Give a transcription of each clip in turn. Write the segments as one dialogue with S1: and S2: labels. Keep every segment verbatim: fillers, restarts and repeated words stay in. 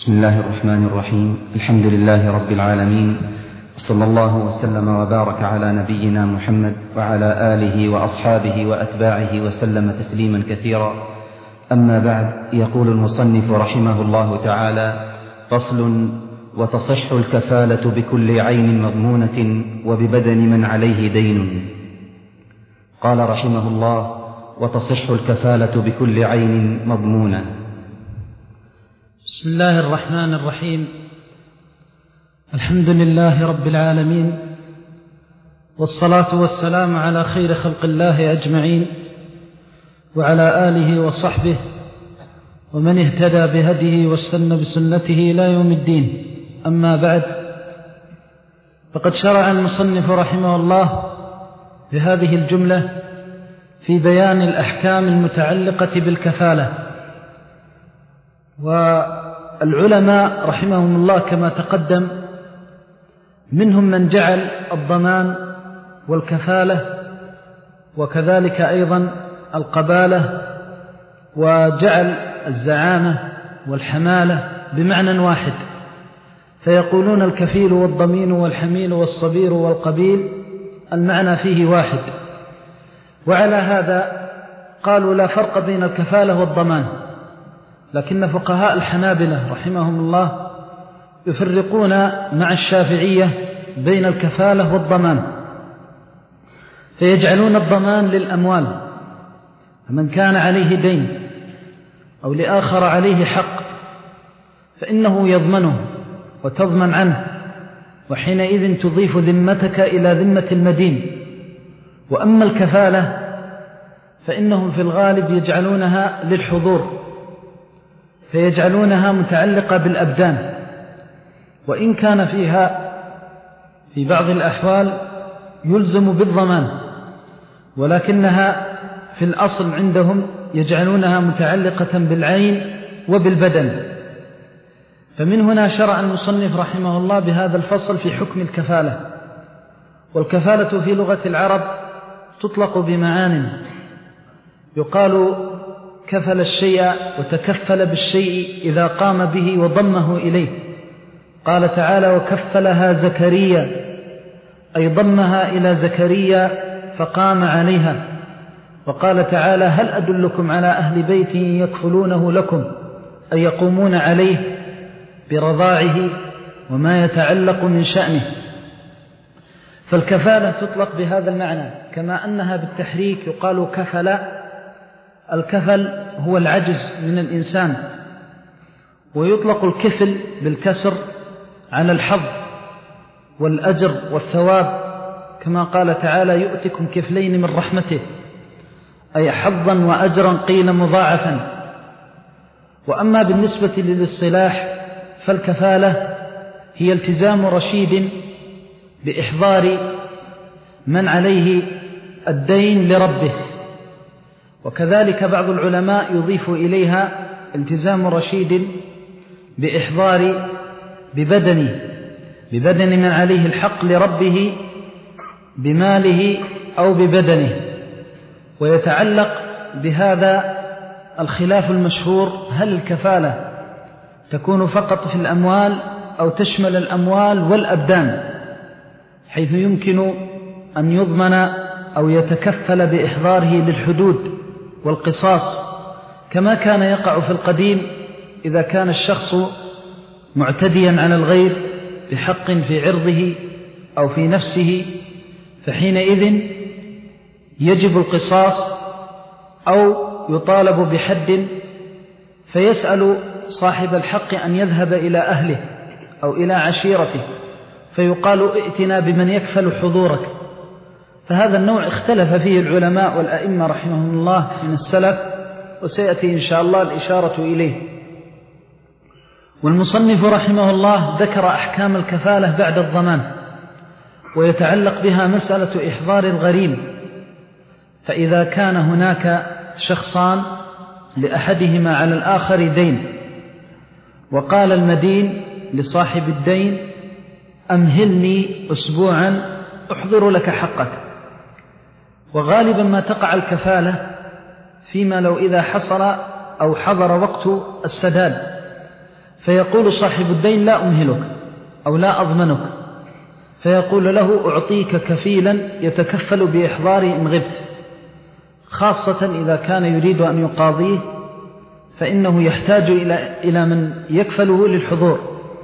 S1: بسم الله الرحمن الرحيم. الحمد لله رب العالمين، صلى الله وسلم وبارك على نبينا محمد وعلى آله وأصحابه وأتباعه وسلم تسليما كثيرا. أما بعد، يقول المصنف رحمه الله تعالى: فصل: وتصح الكفالة بكل عين مضمونة وببدن من عليه دين. قال رحمه الله: وتصح الكفالة بكل عين مضمونة.
S2: بسم الله الرحمن الرحيم. الحمد لله رب العالمين، والصلاة والسلام على خير خلق الله أجمعين، وعلى آله وصحبه ومن اهتدى بهديه واستنى بسنته إلى يوم الدين. أما بعد، فقد شرع المصنف رحمه الله بهذه الجملة في بيان الأحكام المتعلقة بالكفالة. والعلماء رحمهم الله كما تقدم منهم من جعل الضمان والكفالة وكذلك أيضا القبالة وجعل الزعامة والحمالة بمعنى واحد، فيقولون الكفيل والضمين والحميل والصبير والقبيل المعنى فيه واحد. وعلى هذا قالوا لا فرق بين الكفالة والضمان، لكن فقهاء الحنابلة رحمهم الله يفرقون مع الشافعية بين الكفالة والضمان، فيجعلون الضمان للأموال، فمن كان عليه دين أو لآخر عليه حق فإنه يضمنه وتضمن عنه، وحينئذ تضيف ذمتك إلى ذمة المدين. وأما الكفالة فإنهم في الغالب يجعلونها للحضور، فيجعلونها متعلقة بالأبدان، وإن كان فيها في بعض الأحوال يلزم بالضمان، ولكنها في الأصل عندهم يجعلونها متعلقة بالعين وبالبدن. فمن هنا شرع المصنف رحمه الله بهذا الفصل في حكم الكفالة. والكفالة في لغة العرب تطلق بمعان، يقال كفل الشيء وتكفل بالشيء إذا قام به وضمه إليه. قال تعالى: وكفلها زكريا، أي ضمها إلى زكريا فقام عليها. وقال تعالى: هل أدلكم على أهل بيت يكفلونه لكم، أي يقومون عليه برضاعه وما يتعلق من شأنه. فالكفالة تطلق بهذا المعنى، كما أنها بالتحريك يقال كفل. الكفل هو العجز من الإنسان، ويطلق الكفل بالكسر على الحظ والأجر والثواب، كما قال تعالى: يؤتكم كفلين من رحمته، أي حظا وأجرا قيل مضاعفا. وأما بالنسبة للاصطلاح فالكفالة هي التزام رشيد بإحضار من عليه الدين لربه. وكذلك بعض العلماء يضيف إليها التزام رشيد بإحضار ببدن ببدن من عليه الحق لربه بماله أو ببدنه. ويتعلق بهذا الخلاف المشهور: هل الكفالة تكون فقط في الأموال أو تشمل الأموال والأبدان، حيث يمكن أن يضمن أو يتكفل بإحضاره للحدود والقصاص، كما كان يقع في القديم إذا كان الشخص معتديا على الغير بحق في عرضه أو في نفسه، فحينئذ يجب القصاص أو يطالب بحد، فيسأل صاحب الحق أن يذهب إلى أهله أو إلى عشيرته فيقال: ائتنا بمن يكفل حضورك. فهذا النوع اختلف فيه العلماء والأئمة رحمهم الله من السلف، وسيأتي إن شاء الله الإشارة إليه. والمصنف رحمه الله ذكر أحكام الكفالة بعد الضمان، ويتعلق بها مسألة إحضار الغريم. فإذا كان هناك شخصان لأحدهما على الآخر دين، وقال المدين لصاحب الدين: أمهلني أسبوعا أحضر لك حقك. وغالبا ما تقع الكفالة فيما لو إذا حصل أو حضر وقت السداد، فيقول صاحب الدين لا أمهلك أو لا أضمنك، فيقول له أعطيك كفيلا يتكفل بإحضاري إن غبت، خاصة إذا كان يريد أن يقاضيه فإنه يحتاج إلى من يكفله للحضور،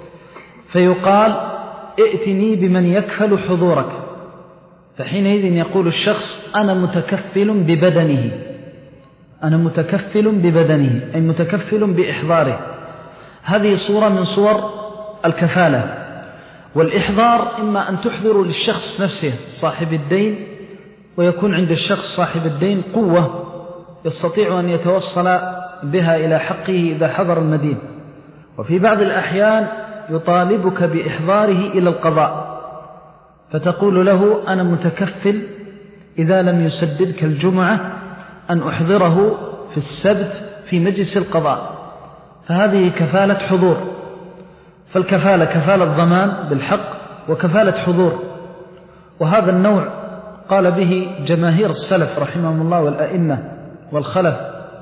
S2: فيقال ائتني بمن يكفل حضورك، فحينئذ يقول الشخص أنا متكفل ببدنه، أنا متكفل ببدنه أي متكفل بإحضاره. هذه صورة من صور الكفالة. والإحضار إما أن تحضر للشخص نفسه صاحب الدين، ويكون عند الشخص صاحب الدين قوة يستطيع أن يتوصل بها إلى حقه إذا حضر المدين، وفي بعض الأحيان يطالبك بإحضاره إلى القضاء، فتقول له أنا متكفل إذا لم يسددك الجمعة أن أحضره في السبت في مجلس القضاء، فهذه كفالة حضور. فالكفالة كفالة ضمان بالحق وكفالة حضور، وهذا النوع قال به جماهير السلف رحمهم الله والأئمة والخلف،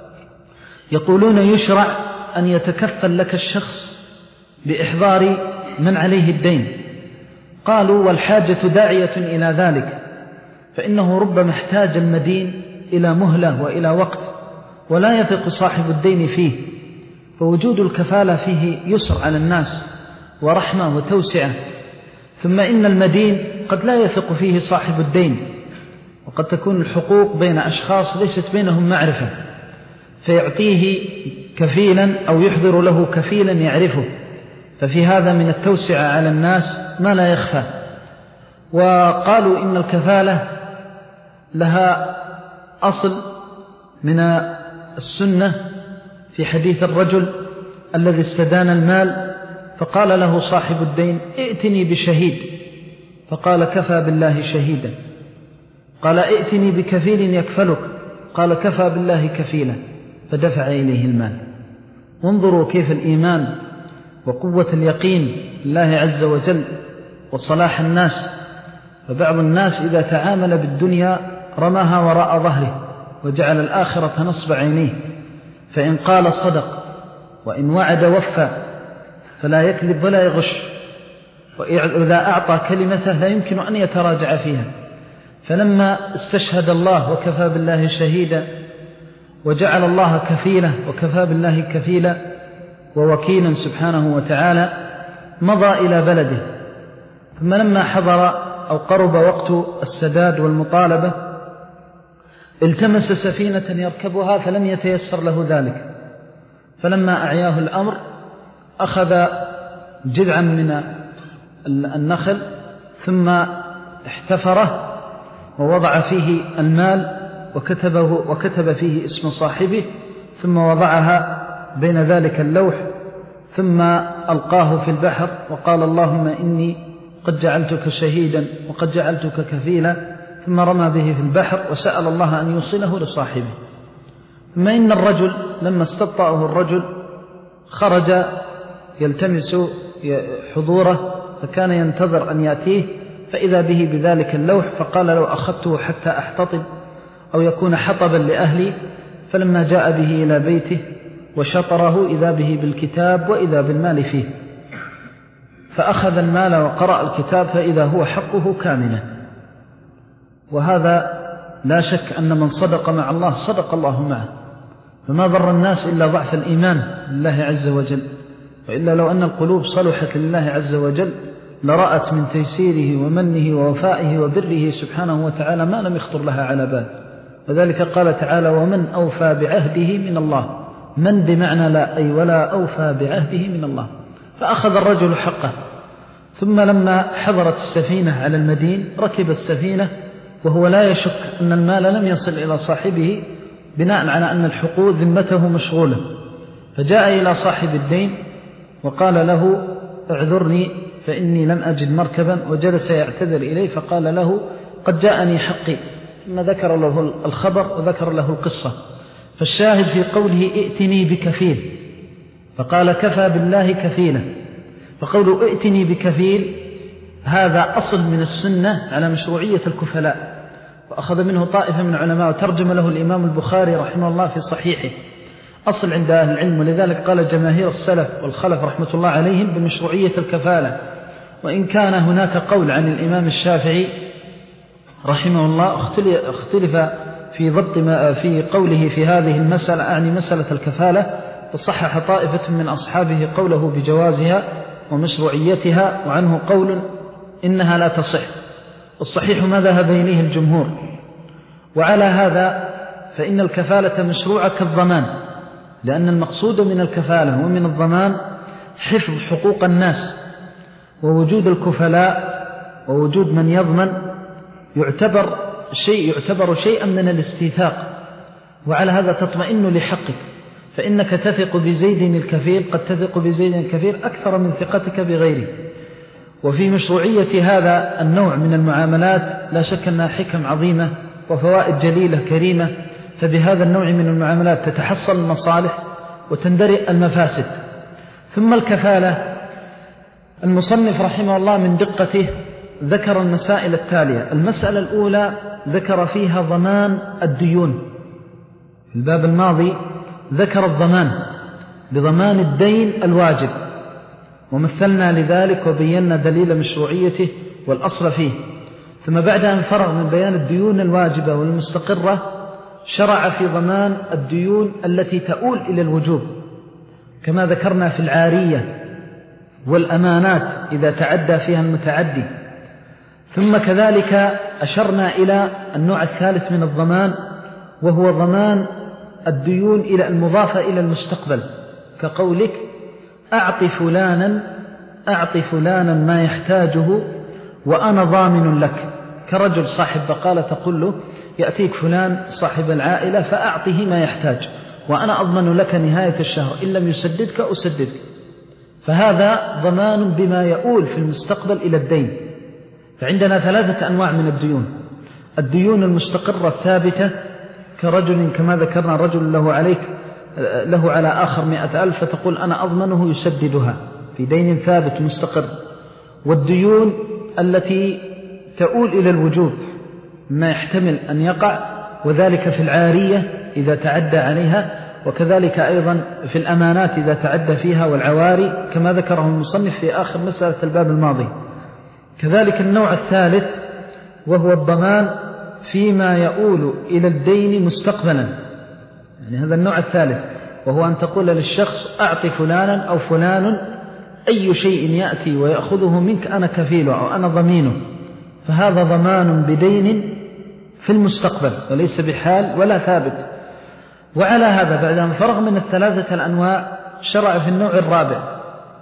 S2: يقولون يشرع أن يتكفل لك الشخص بإحضار من عليه الدين. قالوا والحاجة داعية إلى ذلك، فإنه ربما احتاج المدين إلى مهلة وإلى وقت ولا يثق صاحب الدين فيه، فوجود الكفالة فيه يسر على الناس ورحمة وتوسعة. ثم إن المدين قد لا يثق فيه صاحب الدين، وقد تكون الحقوق بين أشخاص ليست بينهم معرفة، فيعطيه كفيلا أو يحضر له كفيلا يعرفه، ففي هذا من التوسعة على الناس ما لا يخفى. وقالوا إن الكفالة لها أصل من السنة في حديث الرجل الذي استدان المال فقال له صاحب الدين ائتني بشهيد، فقال كفى بالله شهيدا. قال ائتني بكفيل يكفلك، قال كفى بالله كفيلا، فدفع إليه المال. وانظروا كيف الإيمان وقوة اليقين بالله عز وجل وصلاح الناس. فبعض الناس إذا تعامل بالدنيا رماها وراء ظهره وجعل الآخرة نصب عينيه، فإن قال صدق وإن وعد وفى، فلا يكذب ولا يغش، وإذا أعطى كلمته لا يمكن أن يتراجع فيها. فلما استشهد الله وكفى بالله شهيدا وجعل الله كفيله وكفى بالله كفيلا ووكيلا سبحانه وتعالى، مضى إلى بلده. ثم لما حضر أو قرب وقت السداد والمطالبة التمس سفينة يركبها فلم يتيسر له ذلك، فلما أعياه الأمر أخذ جذعا من النخل ثم احتفره ووضع فيه المال وكتبه وكتب فيه اسم صاحبه، ثم وضعها بين ذلك اللوح، ثم ألقاه في البحر وقال اللهم إني قد جعلتك شهيدا وقد جعلتك كفيلا، ثم رمى به في البحر وسأل الله أن يوصله لصاحبه. ثم إن الرجل لما استبطأه الرجل خرج يلتمس حضوره، فكان ينتظر أن يأتيه، فإذا به بذلك اللوح، فقال لو أخذته حتى أحتطب أو يكون حطبا لأهلي. فلما جاء به إلى بيته وشطره إذا به بالكتاب وإذا بالمال فيه، فأخذ المال وقرأ الكتاب فإذا هو حقه كاملا. وهذا لا شك أن من صدق مع الله صدق الله معه، فما ضر الناس إلا ضعف الإيمان لله عز وجل، وإلا لو أن القلوب صلحت لله عز وجل لرأت من تيسيره ومنه ووفائه وبره سبحانه وتعالى ما لم يخطر لها على بال. وذلك قال تعالى ومن أوفى بعهده من الله، من بمعنى لا أي ولا أوفى بعهده من الله. فأخذ الرجل حقه. ثم لما حضرت السفينة على المدين ركب السفينة وهو لا يشك أن المال لم يصل إلى صاحبه بناء على أن الحقوق ذمته مشغولة، فجاء إلى صاحب الدين وقال له اعذرني فإني لم أجد مركبا، وجلس يعتذر إليه، فقال له قد جاءني حقي، ثم ذكر له الخبر وذكر له القصة. فالشاهد في قوله ائتني بكفيل، فقال كفى بالله كفيلا، فقوله ائتني بكفيل هذا أصل من السنة على مشروعية الكفلاء، وأخذ منه طائفة من العلماء وترجم له الإمام البخاري رحمه الله في صحيحه أصل عند أهل العلم، ولذلك قال جماهير السلف والخلف رحمة الله عليهم بمشروعية الكفالة. وإن كان هناك قول عن الإمام الشافعي رحمه الله اختلف في ضبط ما في قوله في هذه المسألة، أعني مسألة الكفالة، فصحح طائفة من أصحابه قوله بجوازها ومشروعيتها، وعنه قول إنها لا تصح. الصحيح ما ذهب إليه الجمهور. وعلى هذا فإن الكفالة مشروعة كالضمان، لأن المقصود من الكفالة ومن الضمان حفظ حقوق الناس، ووجود الكفلاء ووجود من يضمن يعتبر شيء يعتبر شيئا من الاستيثاق، وعلى هذا تطمئن لحقك، فإنك تثق بزيد الكفيل، قد تثق بزيد الكفيل أكثر من ثقتك بغيره. وفي مشروعية هذا النوع من المعاملات لا شك أنها حكم عظيمة وفوائد جليلة كريمة، فبهذا النوع من المعاملات تتحصل المصالح وتندرئ المفاسد. ثم الكفالة، المصنف رحمه الله من دقته ذكر المسائل التالية. المسألة الأولى ذكر فيها ضمان الديون. في الباب الماضي ذكر الضمان بضمان الدين الواجب، ومثلنا لذلك وبينا دليل مشروعيته والأصل فيه. ثم بعد أن فرغ من بيان الديون الواجبة والمستقرة شرع في ضمان الديون التي تؤول إلى الوجوب، كما ذكرنا في العارية والأمانات إذا تعدى فيها المتعدي. ثم كذلك أشرنا إلى النوع الثالث من الضمان، وهو ضمان الديون إلى المضافة إلى المستقبل، كقولك أعط فلانا أعط فلانا ما يحتاجه وأنا ضامن لك، كرجل صاحب بقالة تقول له يأتيك فلان صاحب العائلة فأعطه ما يحتاج وأنا أضمن لك نهاية الشهر، إن لم يسددك أسددك. فهذا ضمان بما يؤول في المستقبل إلى الدين. فعندنا ثلاثة أنواع من الديون: الديون المستقرة الثابتة، كرجل كما ذكرنا رجل له عليك له على آخر مئة ألف فتقول أنا أضمنه يسددها في دين ثابت مستقر. والديون التي تؤول إلى الوجوب ما يحتمل أن يقع، وذلك في العارية إذا تعدى عليها، وكذلك أيضا في الأمانات إذا تعدى فيها، والعواري كما ذكره المصنف في آخر مسألة الباب الماضي. كذلك النوع الثالث وهو الضمان فيما يؤول إلى الدين مستقبلا، يعني هذا النوع الثالث، وهو أن تقول للشخص أعط فلانا أو فلان أي شيء يأتي ويأخذه منك أنا كفيله أو أنا ضمينه، فهذا ضمان بدين في المستقبل وليس بحال ولا ثابت. وعلى هذا بعد أن فرغ من الثلاثة الأنواع شرع في النوع الرابع،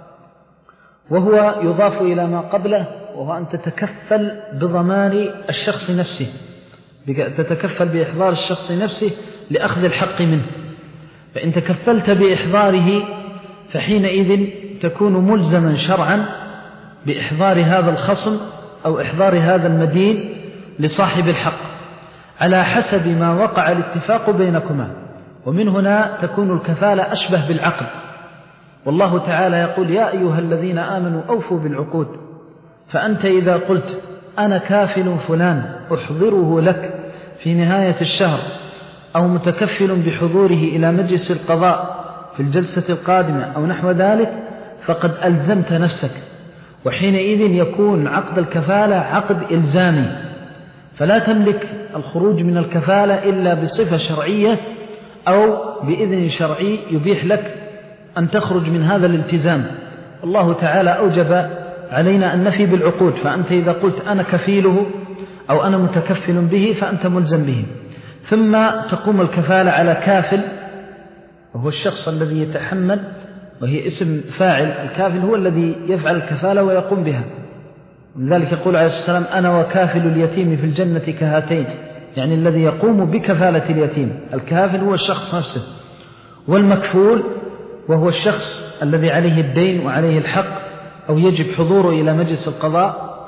S2: وهو يضاف إلى ما قبله، وهو أن تتكفل بضمان الشخص نفسه، تتكفل بإحضار الشخص نفسه لأخذ الحق منه. فإن تكفلت بإحضاره فحينئذ تكون ملزما شرعا بإحضار هذا الخصم أو إحضار هذا المدين لصاحب الحق على حسب ما وقع الاتفاق بينكما. ومن هنا تكون الكفالة أشبه بالعقد، والله تعالى يقول يا أيها الذين آمنوا أوفوا بالعقود. فأنت إذا قلت أنا كافل فلان أحضره لك في نهاية الشهر، أو متكفل بحضوره إلى مجلس القضاء في الجلسة القادمة أو نحو ذلك، فقد ألزمت نفسك، وحينئذ يكون عقد الكفالة عقد إلزامي، فلا تملك الخروج من الكفالة إلا بصفة شرعية أو بإذن شرعي يبيح لك أن تخرج من هذا الالتزام. الله تعالى أوجب علينا أن نفي بالعقود، فأنت إذا قلت أنا كفيله أو أنا متكفل به فأنت ملزم به. ثم تقوم الكفالة على كافل، وهو الشخص الذي يتحمل، وهي اسم فاعل. الكافل هو الذي يفعل الكفالة ويقوم بها، لذلك يقول عليه السلام أنا وكافل اليتيم في الجنة كهاتين، يعني الذي يقوم بكفالة اليتيم. الكافل هو الشخص نفسه. والمكفول وهو الشخص الذي عليه الدين وعليه الحق أو يجب حضوره إلى مجلس القضاء،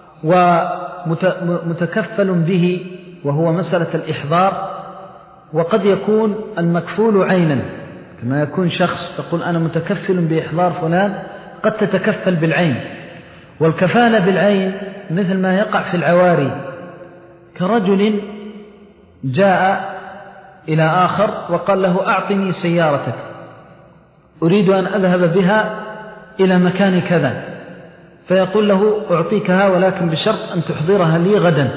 S2: ومتكفل به وهو مسألة الإحضار. وقد يكون المكفول عينا، كما يكون شخص تقول أنا متكفل بإحضار فلان، قد تتكفل بالعين. والكفالة بالعين مثل ما يقع في العواري، كرجل جاء إلى آخر وقال له أعطني سيارتك أريد أن أذهب بها إلى مكان كذا، فيقول له أعطيكها ولكن بشرط أن تحضرها لي غدا،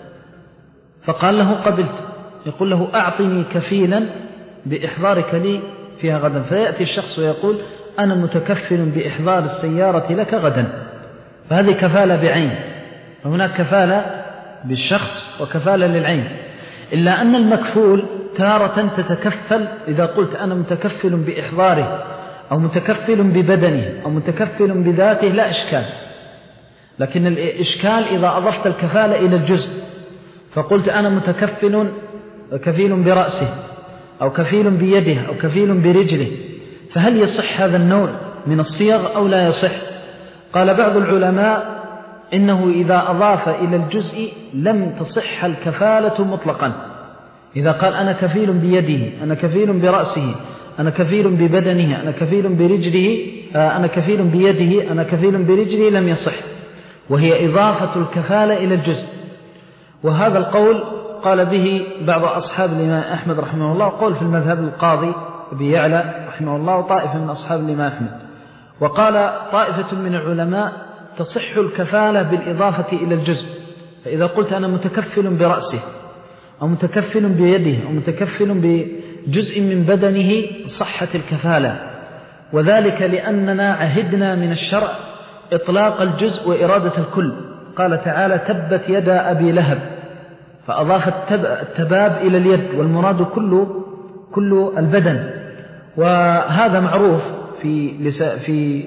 S2: فقال له قبلت. يقول له أعطني كفيلا بإحضارك لي فيها غدا، فيأتي الشخص ويقول أنا متكفل بإحضار السيارة لك غدا، فهذه كفالة بعين. هناك كفالة بالشخص وكفالة للعين، إلا أن المكفول تارة تتكفل إذا قلت أنا متكفل بإحضاره أو متكفل ببدنه أو متكفل بذاته لا إشكال، لكن الإشكال إذا أضفت الكفالة إلى الجزء فقلت أنا متكفل كفيل برأسه أو كفيل بيده أو كفيل برجله، فهل يصح هذا النوع من الصيغ أو لا يصح؟ قال بعض العلماء إنه إذا أضاف إلى الجزء لم تصح الكفالة مطلقا. إذا قال أنا كفيل بيده، أنا كفيل برأسه، أنا كفيل ببدنه، أنا كفيل برجله، أنا كفيل بيده، أنا كفيل برجله، لم يصح، وهي إضافة الكفالة إلى الجزء. وهذا القول قال به بعض أصحاب الإمام أحمد رحمه الله، قول في المذهب القاضي أبي يعلى رحمه الله وطائفة من أصحاب الإمام أحمد. وقال طائفة من العلماء تصح الكفالة بالإضافة إلى الجزء، فإذا قلت أنا متكفل برأسه أو متكفل بيده أو متكفل بجزء من بدنه صحت الكفالة، وذلك لأننا عهدنا من الشرع إطلاق الجزء وإرادة الكل. قال تعالى تبت يدا أبي لهب، فأضاف التباب إلى اليد والمراد كل كل البدن، وهذا معروف في في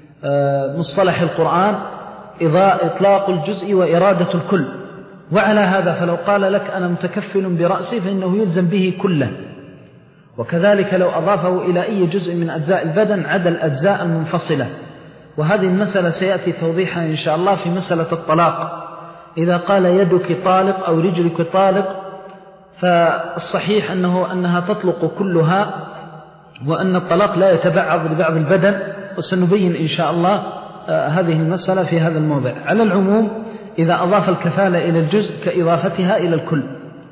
S2: مصطلح القرآن إطلاق الجزء وإرادة الكل. وعلى هذا فلو قال لك أنا متكفل برأسي فإنه يلزم به كله، وكذلك لو أضافه إلى أي جزء من أجزاء البدن عدا الأجزاء المنفصلة. وهذه المسألة سيأتي توضيحها إن شاء الله في مسألة الطلاق. إذا قال يدك طالق أو رجلك طالق فالصحيح أنه أنها تطلق كلها، وأن الطلاق لا يتبعض لبعض البدن، وسنبين إن شاء الله هذه المسألة في هذا الموضع. على العموم إذا أضاف الكفالة إلى الجزء كإضافتها إلى الكل.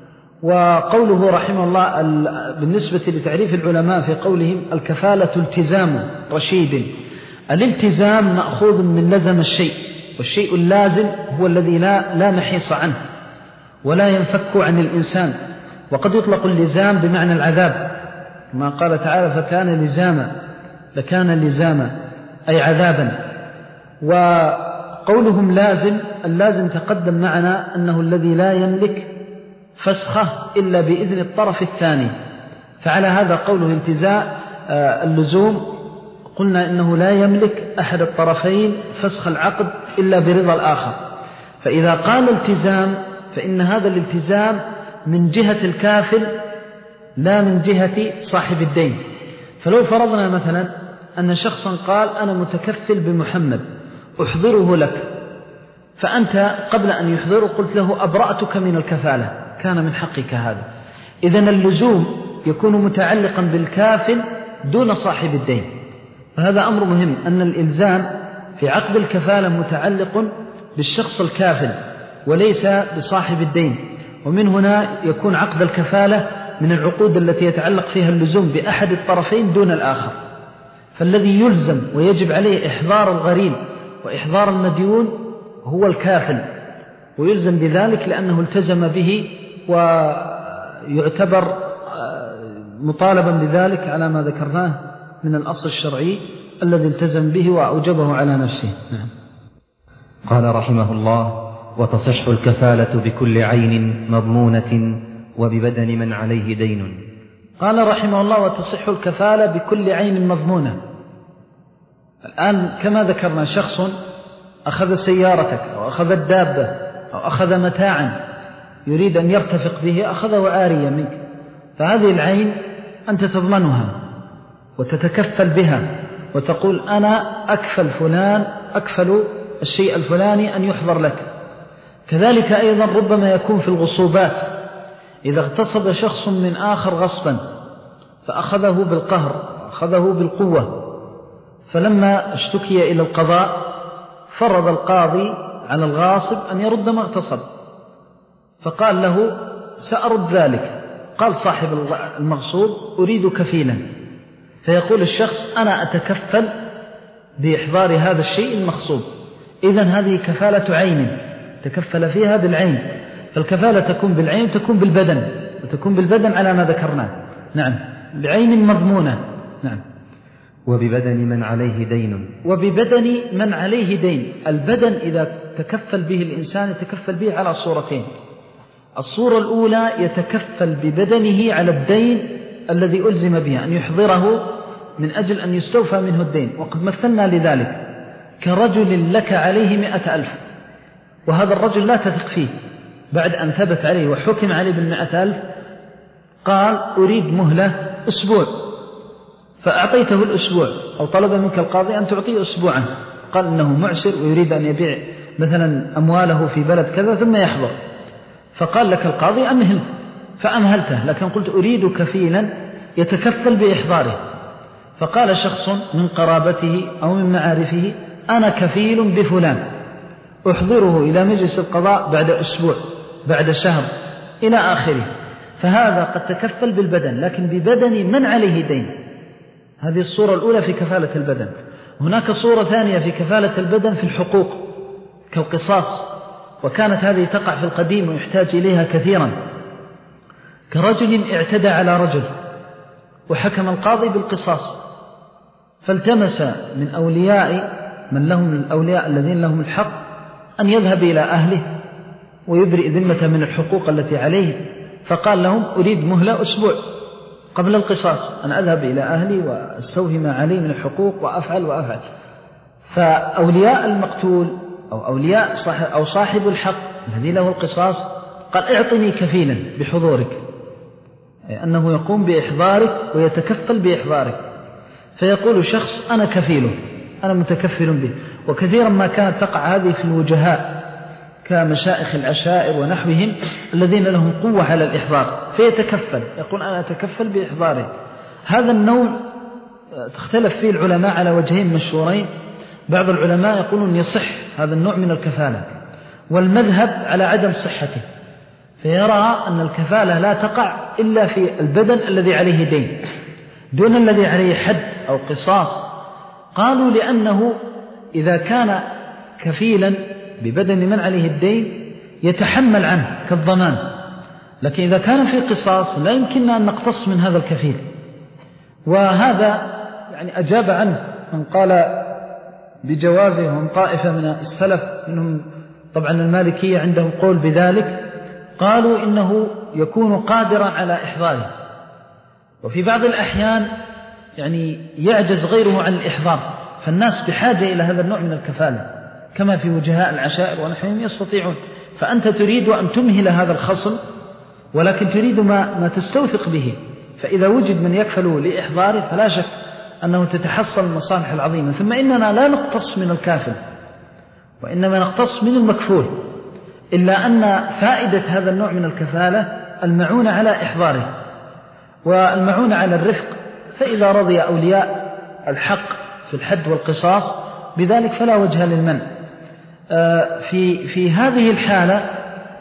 S2: وقوله رحمه الله بالنسبة لتعريف العلماء في قولهم الكفالة التزام رشيد، الالتزام مأخوذ من لزم الشيء، والشيء اللازم هو الذي لا, لا محيص عنه ولا ينفك عن الإنسان. وقد يطلق اللزام بمعنى العذاب كما قال تعالى فكان لزاما، لكان لزاما أي عذابا. وقولهم لازم، اللازم تقدم معنا أنه الذي لا يملك فسخه إلا بإذن الطرف الثاني، فعلى هذا قوله التزاء اللزوم قلنا إنه لا يملك أحد الطرفين فسخ العقد إلا برضا الآخر. فإذا قال التزام فإن هذا الالتزام من جهة الكافل لا من جهة صاحب الدين. فلو فرضنا مثلا أن شخصا قال أنا متكفل بمحمد أحضره لك، فأنت قبل أن يحضره قلت له أبرأتك من الكفالة، كان من حقك هذا. إذن اللزوم يكون متعلقا بالكافل دون صاحب الدين. فهذا أمر مهم، أن الإلزام في عقد الكفالة متعلق بالشخص الكافل وليس بصاحب الدين. ومن هنا يكون عقد الكفالة من العقود التي يتعلق فيها اللزوم بأحد الطرفين دون الآخر. فالذي يلزم ويجب عليه إحضار الغريم وإحضار المديون هو الكافل، ويلزم بذلك لأنه التزم به ويعتبر مطالبا بذلك على ما ذكرناه من الأصل الشرعي الذي التزم به وأوجبه على نفسه. نعم.
S1: قال رحمه الله وتصح الكفالة بكل عين مضمونة وببدن من عليه دين.
S2: قال رحمه الله وتصح الكفالة بكل عين مضمونة. الآن كما ذكرنا شخص أخذ سيارتك أو أخذ الدابة أو أخذ متاعا يريد أن يرتفق به، أخذه عاريا منك، فهذه العين أنت تضمنها وتتكفل بها وتقول أنا أكفل فلان، أكفل الشيء الفلاني أن يحضر لك. كذلك أيضا ربما يكون في الغصوبات، إذا اغتصب شخص من آخر غصبا فأخذه بالقهر، أخذه بالقوة، فلما اشتكي إلى القضاء فرض القاضي على الغاصب أن يرد ما اغتصب، فقال له سأرد ذلك، قال صاحب المغصوب أريد كفيلا، فيقول الشخص أنا أتكفل بإحضار هذا الشيء المغصوب، إذن هذه كفالة عين تكفل فيها بالعين، فالكفالة تكون بالعين تكون بالبدن، وتكون بالبدن على ما ذكرناه. نعم، بعين مضمونة. نعم.
S1: وببدن من عليه دين.
S2: وببدن من عليه دين. البدن إذا تكفل به الإنسان يتكفل به على صورتين. الصورة الأولى يتكفل ببدنه على الدين الذي ألزم به أن يحضره من أجل أن يستوفى منه الدين، وقد مثلنا لذلك كرجل لك عليه مئة ألف، وهذا الرجل لا تثق فيه، بعد أن ثبت عليه وحكم عليه بالمئة ألف قال أريد مهلة أسبوع، فأعطيته الأسبوع، أو طلب منك القاضي أن تعطيه أسبوعا، قال إنه معسر ويريد أن يبيع مثلا أمواله في بلد كذا ثم يحضر، فقال لك القاضي أمهل، فأمهلته، لكن قلت أريد كفيلا يتكفل بإحضاره، فقال شخص من قرابته أو من معارفه أنا كفيل بفلان أحضره إلى مجلس القضاء بعد أسبوع بعد شهر إلى آخره، فهذا قد تكفل بالبدن لكن ببدن من عليه دين. هذه الصورة الأولى في كفالة البدن. هناك صورة ثانية في كفالة البدن في الحقوق كالقصاص، وكانت هذه تقع في القديم ويحتاج إليها كثيرا، كرجل اعتدى على رجل وحكم القاضي بالقصاص، فالتمس من أولياء من لهم الأولياء الذين لهم الحق أن يذهب إلى أهله ويبرئ ذمة من الحقوق التي عليه، فقال لهم أريد مهلة أسبوع قبل القصاص أن أذهب إلى أهلي وأستوفي ما علي من الحقوق وأفعل وأفعل. فأولياء المقتول أو أولياء صاحب أو صاحب الحق الذي له القصاص قال اعطني كفيلا بحضورك، أنه يقوم بإحضارك ويتكفل بإحضارك، فيقول شخص أنا كفيله أنا متكفل به. وكثيرا ما كانت تقع هذه في الوجهاء كمشائخ العشائر ونحوهم الذين لهم قوة على الإحضار، فيتكفل يقول أنا أتكفل بإحضاره. هذا النوع تختلف فيه العلماء على وجهين مشهورين، بعض العلماء يقولون يصح هذا النوع من الكفالة، والمذهب على عدم صحته، فيرى أن الكفالة لا تقع إلا في البدن الذي عليه دين دون الذي عليه حد أو قصاص. قالوا لأنه إذا كان كفيلا ببدن من عليه الدين يتحمل عنه كالضمان، لكن إذا كان في قصاص لا يمكننا أن نقتص من هذا الكفيل. وهذا يعني أجاب عنه من قال بجوازه، ومن طائفة من السلف منهم طبعا المالكية عندهم قول بذلك، قالوا إنه يكون قادرا على إحضاره، وفي بعض الأحيان يعني يعجز غيره عن الإحضار، فالناس بحاجة إلى هذا النوع من الكفالة كما في وجهاء العشائر ونحوهم يستطيعون. فأنت تريد أن تمهل هذا الخصم ولكن تريد ما, ما تستوثق به، فإذا وجد من يكفل لإحضاره فلا شك أنه تتحصل المصالح العظيمة. ثم إننا لا نقتص من الكافل وإنما نقتص من المكفول، إلا أن فائدة هذا النوع من الكفالة المعونة على إحضاره والمعونة على الرفق، فإذا رضي أولياء الحق في الحد والقصاص بذلك فلا وجه للمنع. في في هذه الحالة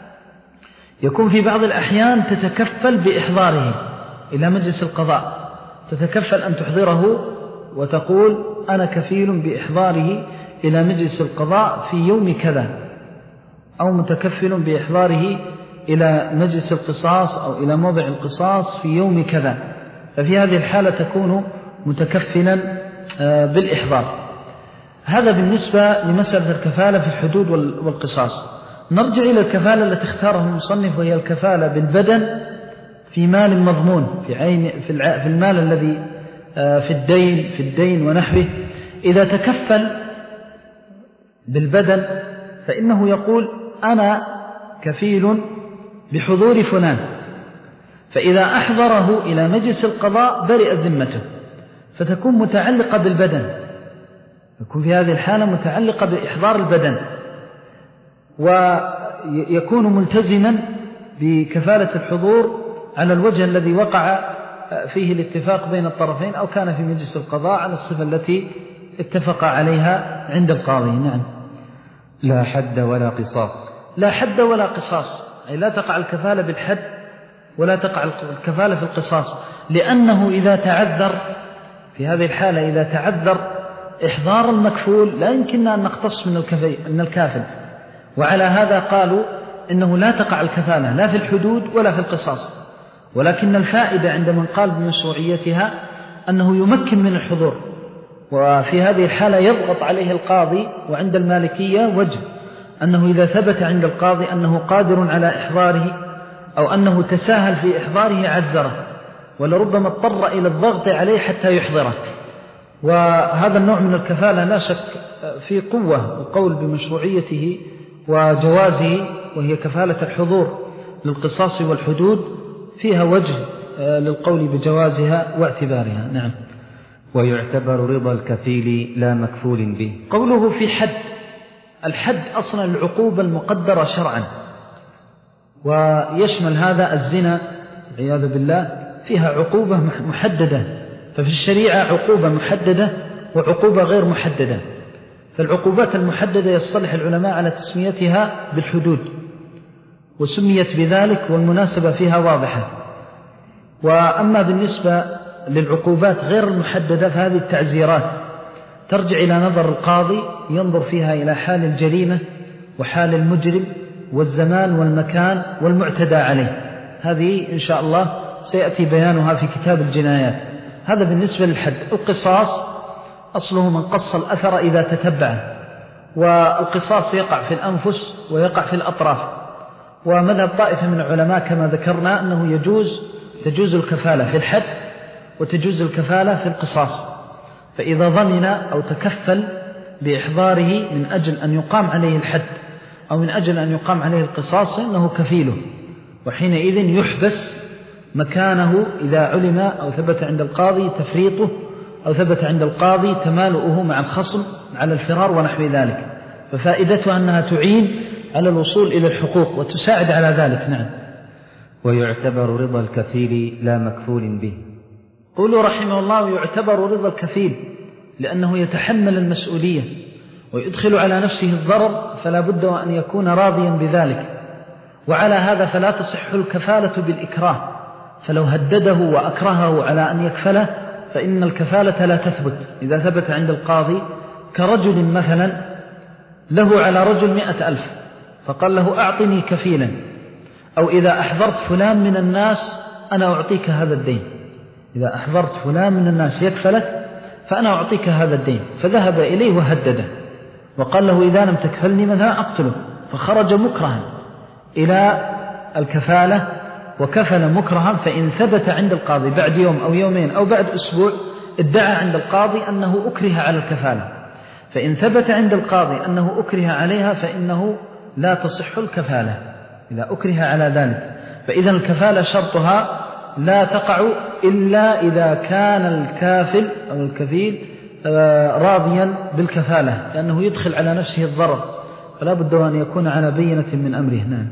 S2: يكون في بعض الأحيان تتكفل بإحضاره إلى مجلس القضاء، تتكفل أن تحضره وتقول أنا كفيل بإحضاره إلى مجلس القضاء في يوم كذا، أو متكفل بإحضاره إلى مجلس القصاص أو إلى موضع القصاص في يوم كذا، ففي هذه الحالة تكون متكفلا بالإحضار. هذا بالنسبة لمسألة الكفالة في الحدود والقصاص. نرجع إلى الكفالة التي اختارها المصنف، وهي الكفالة بالبدن في مال مضمون، في عين في المال الذي في الدين في الدين ونحوه. إذا تكفل بالبدن فإنه يقول أنا كفيل بحضور فلان، فإذا أحضره إلى مجلس القضاء برئت ذمته، فتكون متعلقة بالبدن، يكون في هذه الحالة متعلقة بإحضار البدن، ويكون ملتزما بكفالة الحضور على الوجه الذي وقع فيه الاتفاق بين الطرفين، أو كان في مجلس القضاء على الصفة التي اتفق عليها عند القاضي. نعم.
S1: لا حد ولا قصاص.
S2: لا حد ولا قصاص، أي لا تقع الكفالة بالحد ولا تقع الكفالة في القصاص، لأنه إذا تعذر في هذه الحالة إذا تعذر إحضار المكفول لا يمكننا أن نقتص من من الكافل. وعلى هذا قالوا إنه لا تقع الكفالة لا في الحدود ولا في القصاص، ولكن الفائدة عند من قال بمشروعيتها أنه يمكن من الحضور، وفي هذه الحالة يضغط عليه القاضي. وعند المالكية وجه أنه إذا ثبت عند القاضي أنه قادر على إحضاره أو أنه تساهل في إحضاره عزره، ولربما اضطر إلى الضغط عليه حتى يحضره. وهذا النوع من الكفالة لا شك في قوة وقول بمشروعيته وجوازه، وهي كفالة الحضور للقصاص والحدود، فيها وجه للقول بجوازها واعتبارها. نعم.
S1: ويعتبر رضا الكفيل لا مكفول به.
S2: قوله في حد، الحد أصلا العقوبة المقدرة شرعا، ويشمل هذا الزنا والعياذ بالله، فيها عقوبة محددة. ففي الشريعة عقوبة محددة وعقوبة غير محددة. فالعقوبات المحددة يصطلح العلماء على تسميتها بالحدود، وسميت بذلك والمناسبة فيها واضحة. وأما بالنسبة للعقوبات غير المحددة فهذه التعزيرات ترجع إلى نظر القاضي، ينظر فيها إلى حال الجريمة وحال المجرم والزمان والمكان والمعتدى عليه. هذه إن شاء الله سيأتي بيانها في كتاب الجنايات. هذا بالنسبة للحد. القصاص أصله من قص الأثر إذا تتبعه، والقصاص يقع في الأنفس ويقع في الأطراف. ومذهب طائفة من العلماء كما ذكرنا أنه يجوز تجوز الكفالة في الحد وتجوز الكفالة في القصاص. فإذا ضمن أو تكفل بإحضاره من أجل أن يقام عليه الحد أو من أجل أن يقام عليه القصاص إنه كفيله، وحينئذ يحبس مكانه إذا علم أو ثبت عند القاضي تفريطه أو ثبت عند القاضي تمالؤه مع الخصم على الفرار ونحو ذلك. ففائدتها أنها تعين على الوصول إلى الحقوق وتساعد على ذلك. نعم.
S1: ويعتبر رضا الكفيل لا مكفول به.
S2: قولوا رحمه الله يعتبر رضا الكفيل لأنه يتحمل المسؤولية ويدخل على نفسه الضرر، فلا بد أن يكون راضيا بذلك. وعلى هذا فلا تصح الكفالة بالإكراه، فلو هدده وأكرهه على أن يكفله فإن الكفالة لا تثبت إذا ثبت عند القاضي. كرجل مثلا له على رجل مئة ألف فقال له أعطني كفيلا، أو إذا أحضرت فلان من الناس أنا أعطيك هذا الدين، إذا أحضرت فلان من الناس يكفلك فأنا أعطيك هذا الدين. فذهب إليه وهدده وقال له إذا لم تكفلني مثلا أقتله، فخرج مكرها إلى الكفالة وكفل مكرها. فإن ثبت عند القاضي بعد يوم أو يومين أو بعد أسبوع ادعى عند القاضي أنه أكره على الكفالة، فإن ثبت عند القاضي أنه أكره عليها فإنه لا تصح الكفالة إذا أكره على ذلك. فإذا الكفالة شرطها لا تقع إلا إذا كان الكافل أو الكفيل راضيا بالكفالة، لأنه يدخل على نفسه الضرر، فلا بد أن يكون على بينة من أمره. نعم.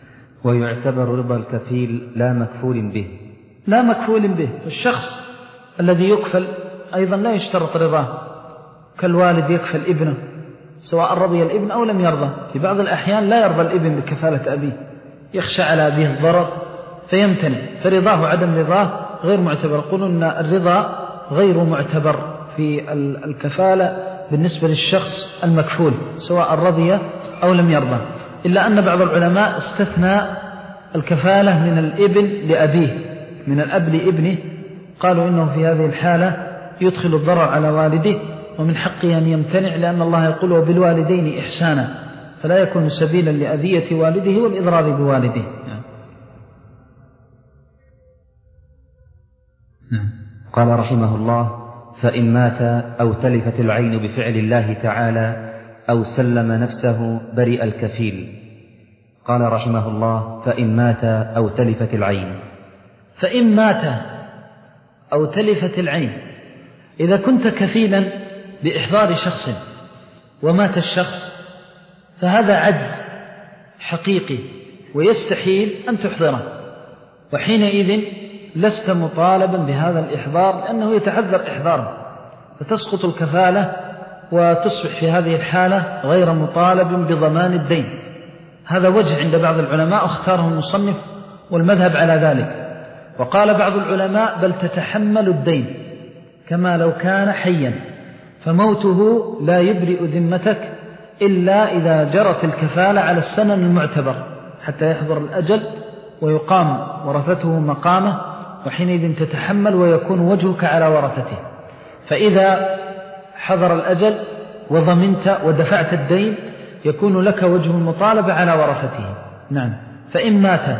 S1: ويعتبر رضا الكفيل لا مكفول به.
S2: لا مكفول به. الشخص الذي يكفل أيضا لا يشترط رضاه، كالوالد يكفل ابنه سواء رضي الابن أو لم يرضى. في بعض الأحيان لا يرضى الابن بكفالة أبيه، يخشى على أبيه الضرر فيمتنع، فرضاه عدم رضاه غير معتبر. يقولون أن الرضا غير معتبر في الكفالة بالنسبة للشخص المكفول سواء رضي أو لم يرضى، إلا أن بعض العلماء استثنى الكفالة من الابن لأبيه، من الأب لابنه، قالوا إنه في هذه الحالة يدخل الضرر على والده ومن حقه أن يمتنع، لأن الله يقول وبالوالدين إحسانا، فلا يكون سبيلا لأذية والده والإضرار بوالده.
S1: نعم. قال رحمه الله: فإن مات أو تلفت العين بفعل الله تعالى أو سلم نفسه برئ الكفيل. قال رحمه الله: فإن مات أو تلفت العين.
S2: فإن مات أو تلفت العين، إذا كنت كفيلا بإحضار شخص ومات الشخص فهذا عجز حقيقي ويستحيل أن تحضره، وحينئذ لست مطالبا بهذا الإحضار لأنه يتعذر إحضاره، فتسقط الكفالة وتصبح في هذه الحالة غير مطالب بضمان الدين. هذا وجه عند بعض العلماء اختاره المصنف والمذهب على ذلك. وقال بعض العلماء بل تتحمل الدين كما لو كان حيا، فموته لا يبرئ ذمتك إلا إذا جرت الكفالة على السنن المعتبر حتى يحضر الأجل ويقام ورثته مقامه، وحينئذ تتحمل ويكون وجهك على ورثته. فإذا حضر الأجل وضمنت ودفعت الدين يكون لك وجه المطالبة على ورثته. نعم. فإن مات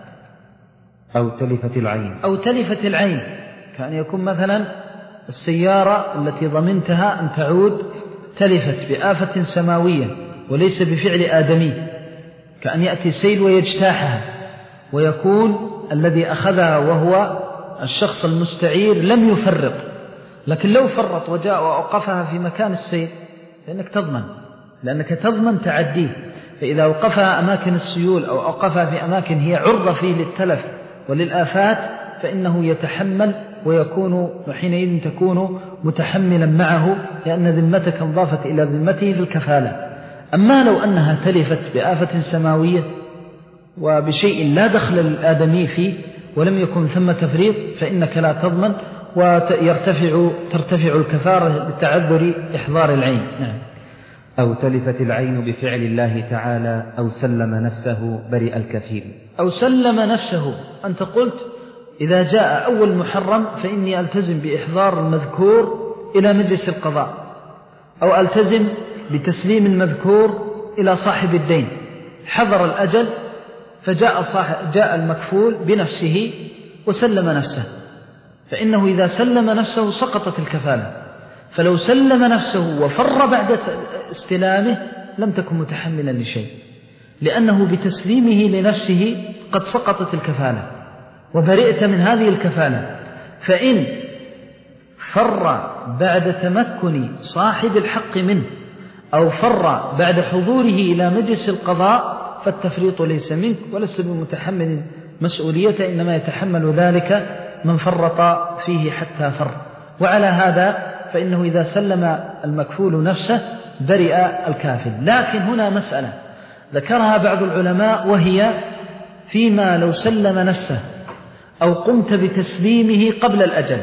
S1: أو تلفت العين
S2: أو تلفت العين، كان يكون مثلا السيارة التي ضمنتها أن تعود تلفت بآفة سماوية وليس بفعل آدمي، كأن يأتي سيل ويجتاحها، ويكون الذي أخذها وهو الشخص المستعير لم يفرط، لكن لو فرط وجاء وأوقفها في مكان السيل لأنك تضمن لأنك تضمن تعديه. فإذا أوقفها أماكن السيول أو أوقفها في أماكن هي عرضة فيه للتلف وللآفات فإنه يتحمل، ويكون حينئذ تكون متحملا معه، لأن ذمتك انضافت إلى ذمته في الكفالة. أما لو أنها تلفت بآفة سماوية وبشيء لا دخل للآدمي فيه ولم يكن ثم تفريط فإنك لا تضمن، ويرتفع ترتفع الكفارة بتعذر إحضار العين. نعم.
S1: أو تلفت العين بفعل الله تعالى أو سلم نفسه برئ الكفيل.
S2: أو سلم نفسه، أنت قلت إذا جاء أول محرم فإني ألتزم بإحضار المذكور إلى مجلس القضاء، أو ألتزم بتسليم المذكور إلى صاحب الدين. حضر الأجل فجاء صاحب جاء المكفول بنفسه وسلم نفسه، فإنه إذا سلم نفسه سقطت الكفالة. فلو سلم نفسه وفر بعد استلامه لم تكن متحملا لشيء، لأنه بتسليمه لنفسه قد سقطت الكفالة وبرئت من هذه الكفالة. فإن فر بعد تمكن صاحب الحق منه أو فر بعد حضوره إلى مجلس القضاء فالتفريط ليس منك ولست بمتحمل مسؤوليته، إنما يتحمل ذلك من فرط فيه حتى فر. وعلى هذا فإنه إذا سلم المكفول نفسه برئ الكافل. لكن هنا مسألة ذكرها بعض العلماء، وهي فيما لو سلم نفسه أو قمت بتسليمه قبل الأجل.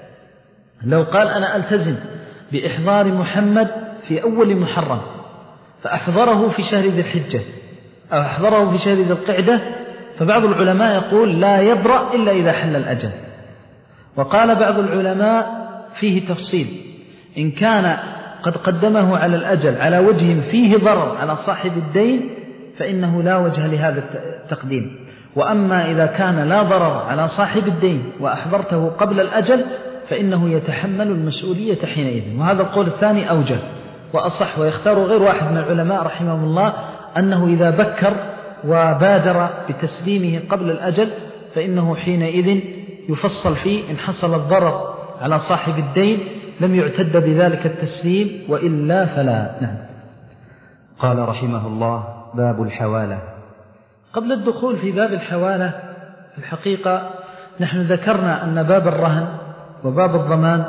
S2: لو قال أنا ألتزم بإحضار محمد في أول محرم فأحضره في شهر ذي الحجة أو أحضره في شهر ذي القعدة، فبعض العلماء يقول لا يبرأ إلا إذا حل الأجل. وقال بعض العلماء فيه تفصيل، إن كان قد قدمه على الأجل على وجه فيه ضرر على صاحب الدين فإنه لا وجه لهذا التقديم. وأما إذا كان لا ضرر على صاحب الدين وأحضرته قبل الأجل فإنه يتحمل المسؤولية حينئذ. وهذا القول الثاني أوجه وأصح، ويختار غير واحد من العلماء رحمه الله أنه إذا بكر وبادر بتسليمه قبل الأجل فإنه حينئذ يفصل فيه إن حصل الضرر على صاحب الدين لم يعتد بذلك التسليم، وإلا فلا. نعم.
S1: قال رحمه الله: باب الحوالة.
S2: قبل الدخول في باب الحوالة في الحقيقة نحن ذكرنا أن باب الرهن وباب الضمان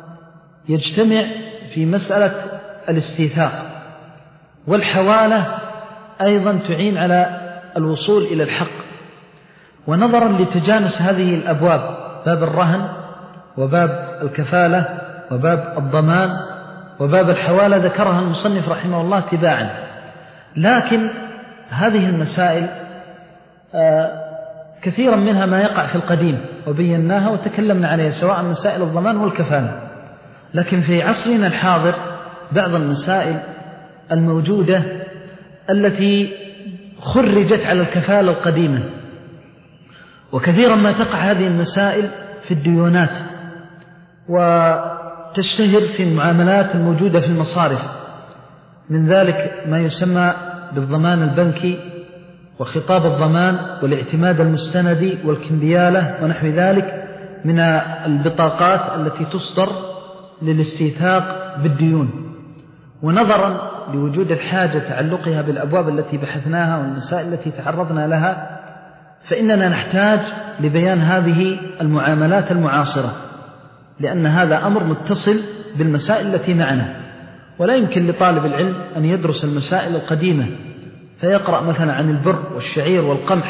S2: يجتمع في مسألة الاستيثاق، والحوالة أيضا تعين على الوصول إلى الحق. ونظرا لتجانس هذه الأبواب، باب الرهن وباب الكفالة وباب الضمان وباب الحوالة، ذكرها المصنف رحمه الله تباعا. لكن هذه المسائل كثيرا منها ما يقع في القديم وبيناها وتكلمنا عليها، سواء مسائل الضمان والكفالة. لكن في عصرنا الحاضر بعض المسائل الموجودة التي خرجت على الكفالة القديمة، وكثيرا ما تقع هذه المسائل في الديونات وتشتهر في المعاملات الموجودة في المصارف، من ذلك ما يسمى بالضمان البنكي وخطاب الضمان والاعتماد المستندي والكمبيالة ونحو ذلك من البطاقات التي تصدر للاستيثاق بالديون. ونظرا لوجود الحاجة تعلقها بالأبواب التي بحثناها والمسائل التي تعرضنا لها، فإننا نحتاج لبيان هذه المعاملات المعاصرة، لأن هذا أمر متصل بالمسائل التي معنا. ولا يمكن لطالب العلم أن يدرس المسائل القديمة فيقرأ مثلا عن البر والشعير والقمح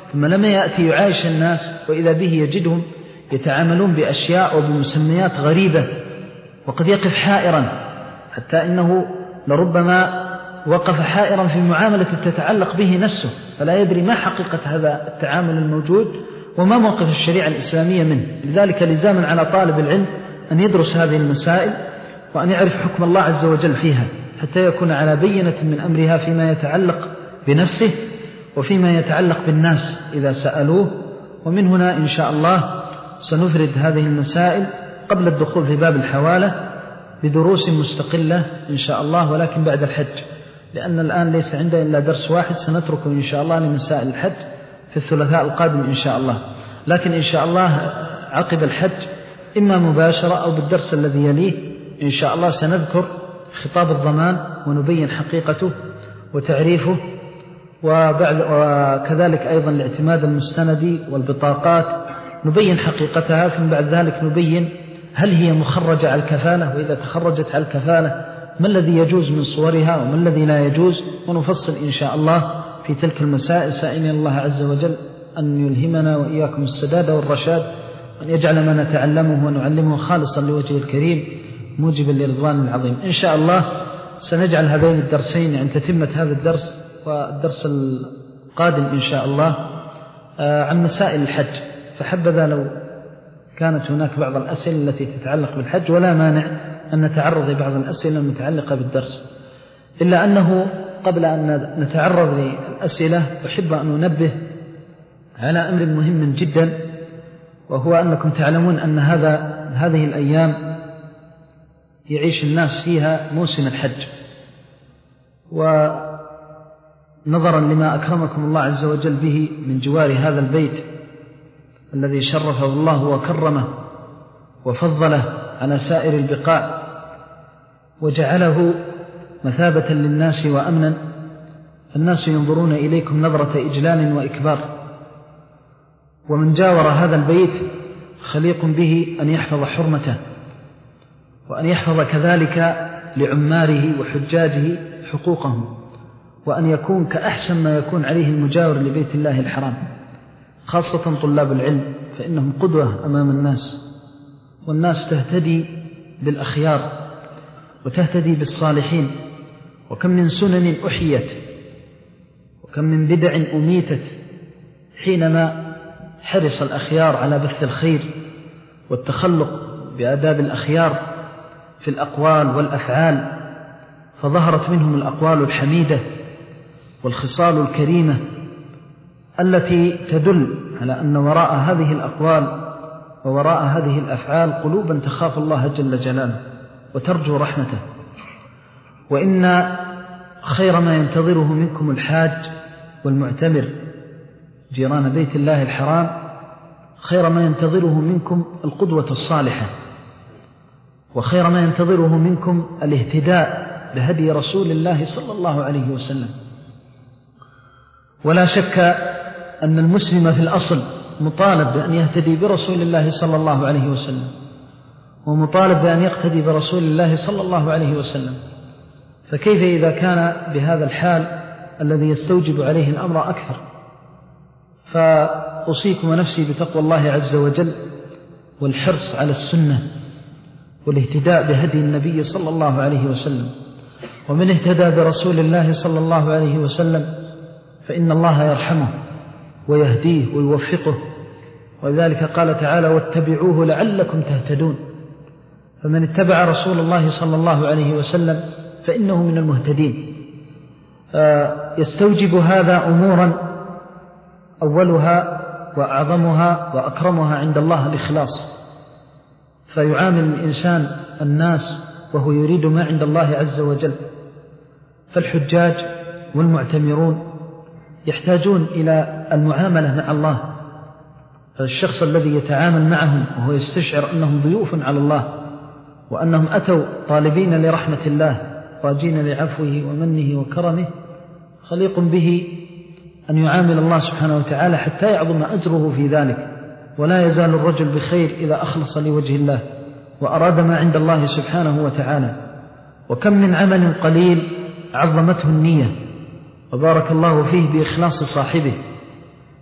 S2: ثم لما يأتي يعايش الناس وإذا به يجدهم يتعاملون بأشياء وبمسميات غريبة، وقد يقف حائرا حتى إنه لربما وقف حائرا في معاملة تتعلق به نفسه، فلا يدري ما حقيقة هذا التعامل الموجود وما موقف الشريعة الإسلامية منه. لذلك لزاما على طالب العلم أن يدرس هذه المسائل وأن يعرف حكم الله عز وجل فيها حتى يكون على بينة من أمرها فيما يتعلق بنفسه وفيما يتعلق بالناس إذا سألوه. ومن هنا إن شاء الله سنفرد هذه المسائل قبل الدخول في باب الحوالة بدروس مستقلة إن شاء الله، ولكن بعد الحج، لأن الآن ليس عندنا إلا درس واحد سنتركه إن شاء الله لمسائل الحج في الثلاثاء القادم إن شاء الله. لكن إن شاء الله عقب الحج إما مباشرة أو بالدرس الذي يليه إن شاء الله سنذكر خطاب الضمان ونبين حقيقته وتعريفه، وبعد وكذلك أيضا الاعتماد المستندي والبطاقات نبين حقيقتها، ثم بعد ذلك نبين هل هي مخرجة على الكفالة، وإذا تخرجت على الكفالة ما الذي يجوز من صورها وما الذي لا يجوز، ونفصل إن شاء الله في تلك المسائل، سائلين الله عز وجل أن يلهمنا وإياكم السداد والرشاد، وأن يجعل ما نتعلمه ونعلمه خالصا لوجهه الكريم موجبا لرضوان العظيم. إن شاء الله سنجعل هذين الدرسين عند تتمة هذا الدرس والدرس القادم إن شاء الله عن مسائل الحج، فحبذا لو كانت هناك بعض الأسئلة التي تتعلق بالحج، ولا مانع أن نتعرض لبعض الأسئلة المتعلقة بالدرس، إلا أنه قبل أن نتعرض للأسئلة أحب أن ننبه على أمر مهم جدا، وهو أنكم تعلمون أن هذا هذه الأيام يعيش الناس فيها موسم الحج، ونظرا لما أكرمكم الله عز وجل به من جوار هذا البيت الذي شرفه الله وكرمه وفضله على سائر البقاع وجعله مثابة للناس وأمنا، فالناس ينظرون إليكم نظرة إجلال وإكبار، ومن جاور هذا البيت خليق به أن يحفظ حرمته وأن يحفظ كذلك لعماره وحجاجه حقوقهم، وأن يكون كأحسن ما يكون عليه المجاور لبيت الله الحرام، خاصة طلاب العلم، فإنهم قدوة أمام الناس، والناس تهتدي بالأخيار وتهتدي بالصالحين، وكم من سنن أحيت وكم من بدع أميتت حينما حرص الأخيار على بث الخير والتخلق بآداب الأخيار في الأقوال والأفعال، فظهرت منهم الأقوال الحميدة والخصال الكريمة التي تدل على أن وراء هذه الأقوال ووراء هذه الأفعال قلوبا تخاف الله جل جلاله وترجو رحمته. وإن خير ما ينتظره منكم الحاج والمعتمر جيران بيت الله الحرام، خير ما ينتظره منكم القدوة الصالحة، وخير ما ينتظره منكم الاهتداء بهدي رسول الله صلى الله عليه وسلم. ولا شك أن المسلم في الأصل مطالب بأن يهتدي برسول الله صلى الله عليه وسلم، ومطالب بأن يقتدي برسول الله صلى الله عليه وسلم، فكيف إذا كان بهذا الحال الذي يستوجب عليه الأمر أكثر؟ فأوصيكم ونفسي بتقوى الله عز وجل والحرص على السنة والاهتداء بهدي النبي صلى الله عليه وسلم، ومن اهتدى برسول الله صلى الله عليه وسلم فإن الله يرحمه ويهديه ويوفقه، ولذلك قال تعالى واتبعوه لعلكم تهتدون، فمن اتبع رسول الله صلى الله عليه وسلم فإنه من المهتدين. يستوجب هذا أمورا أولها وأعظمها وأكرمها عند الله الإخلاص، فيعامل الإنسان الناس وهو يريد ما عند الله عز وجل، فالحجاج والمعتمرون يحتاجون إلى المعاملة مع الله، فالشخص الذي يتعامل معهم وهو يستشعر أنهم ضيوف على الله وأنهم أتوا طالبين لرحمة الله راجين لعفوه ومنه وكرمه، خليق به أن يعامل الله سبحانه وتعالى حتى يعظم أجره في ذلك، ولا يزال الرجل بخير إذا أخلص لوجه الله وأراد ما عند الله سبحانه وتعالى. وكم من عمل قليل عظمته النية وبارك الله فيه بإخلاص صاحبه،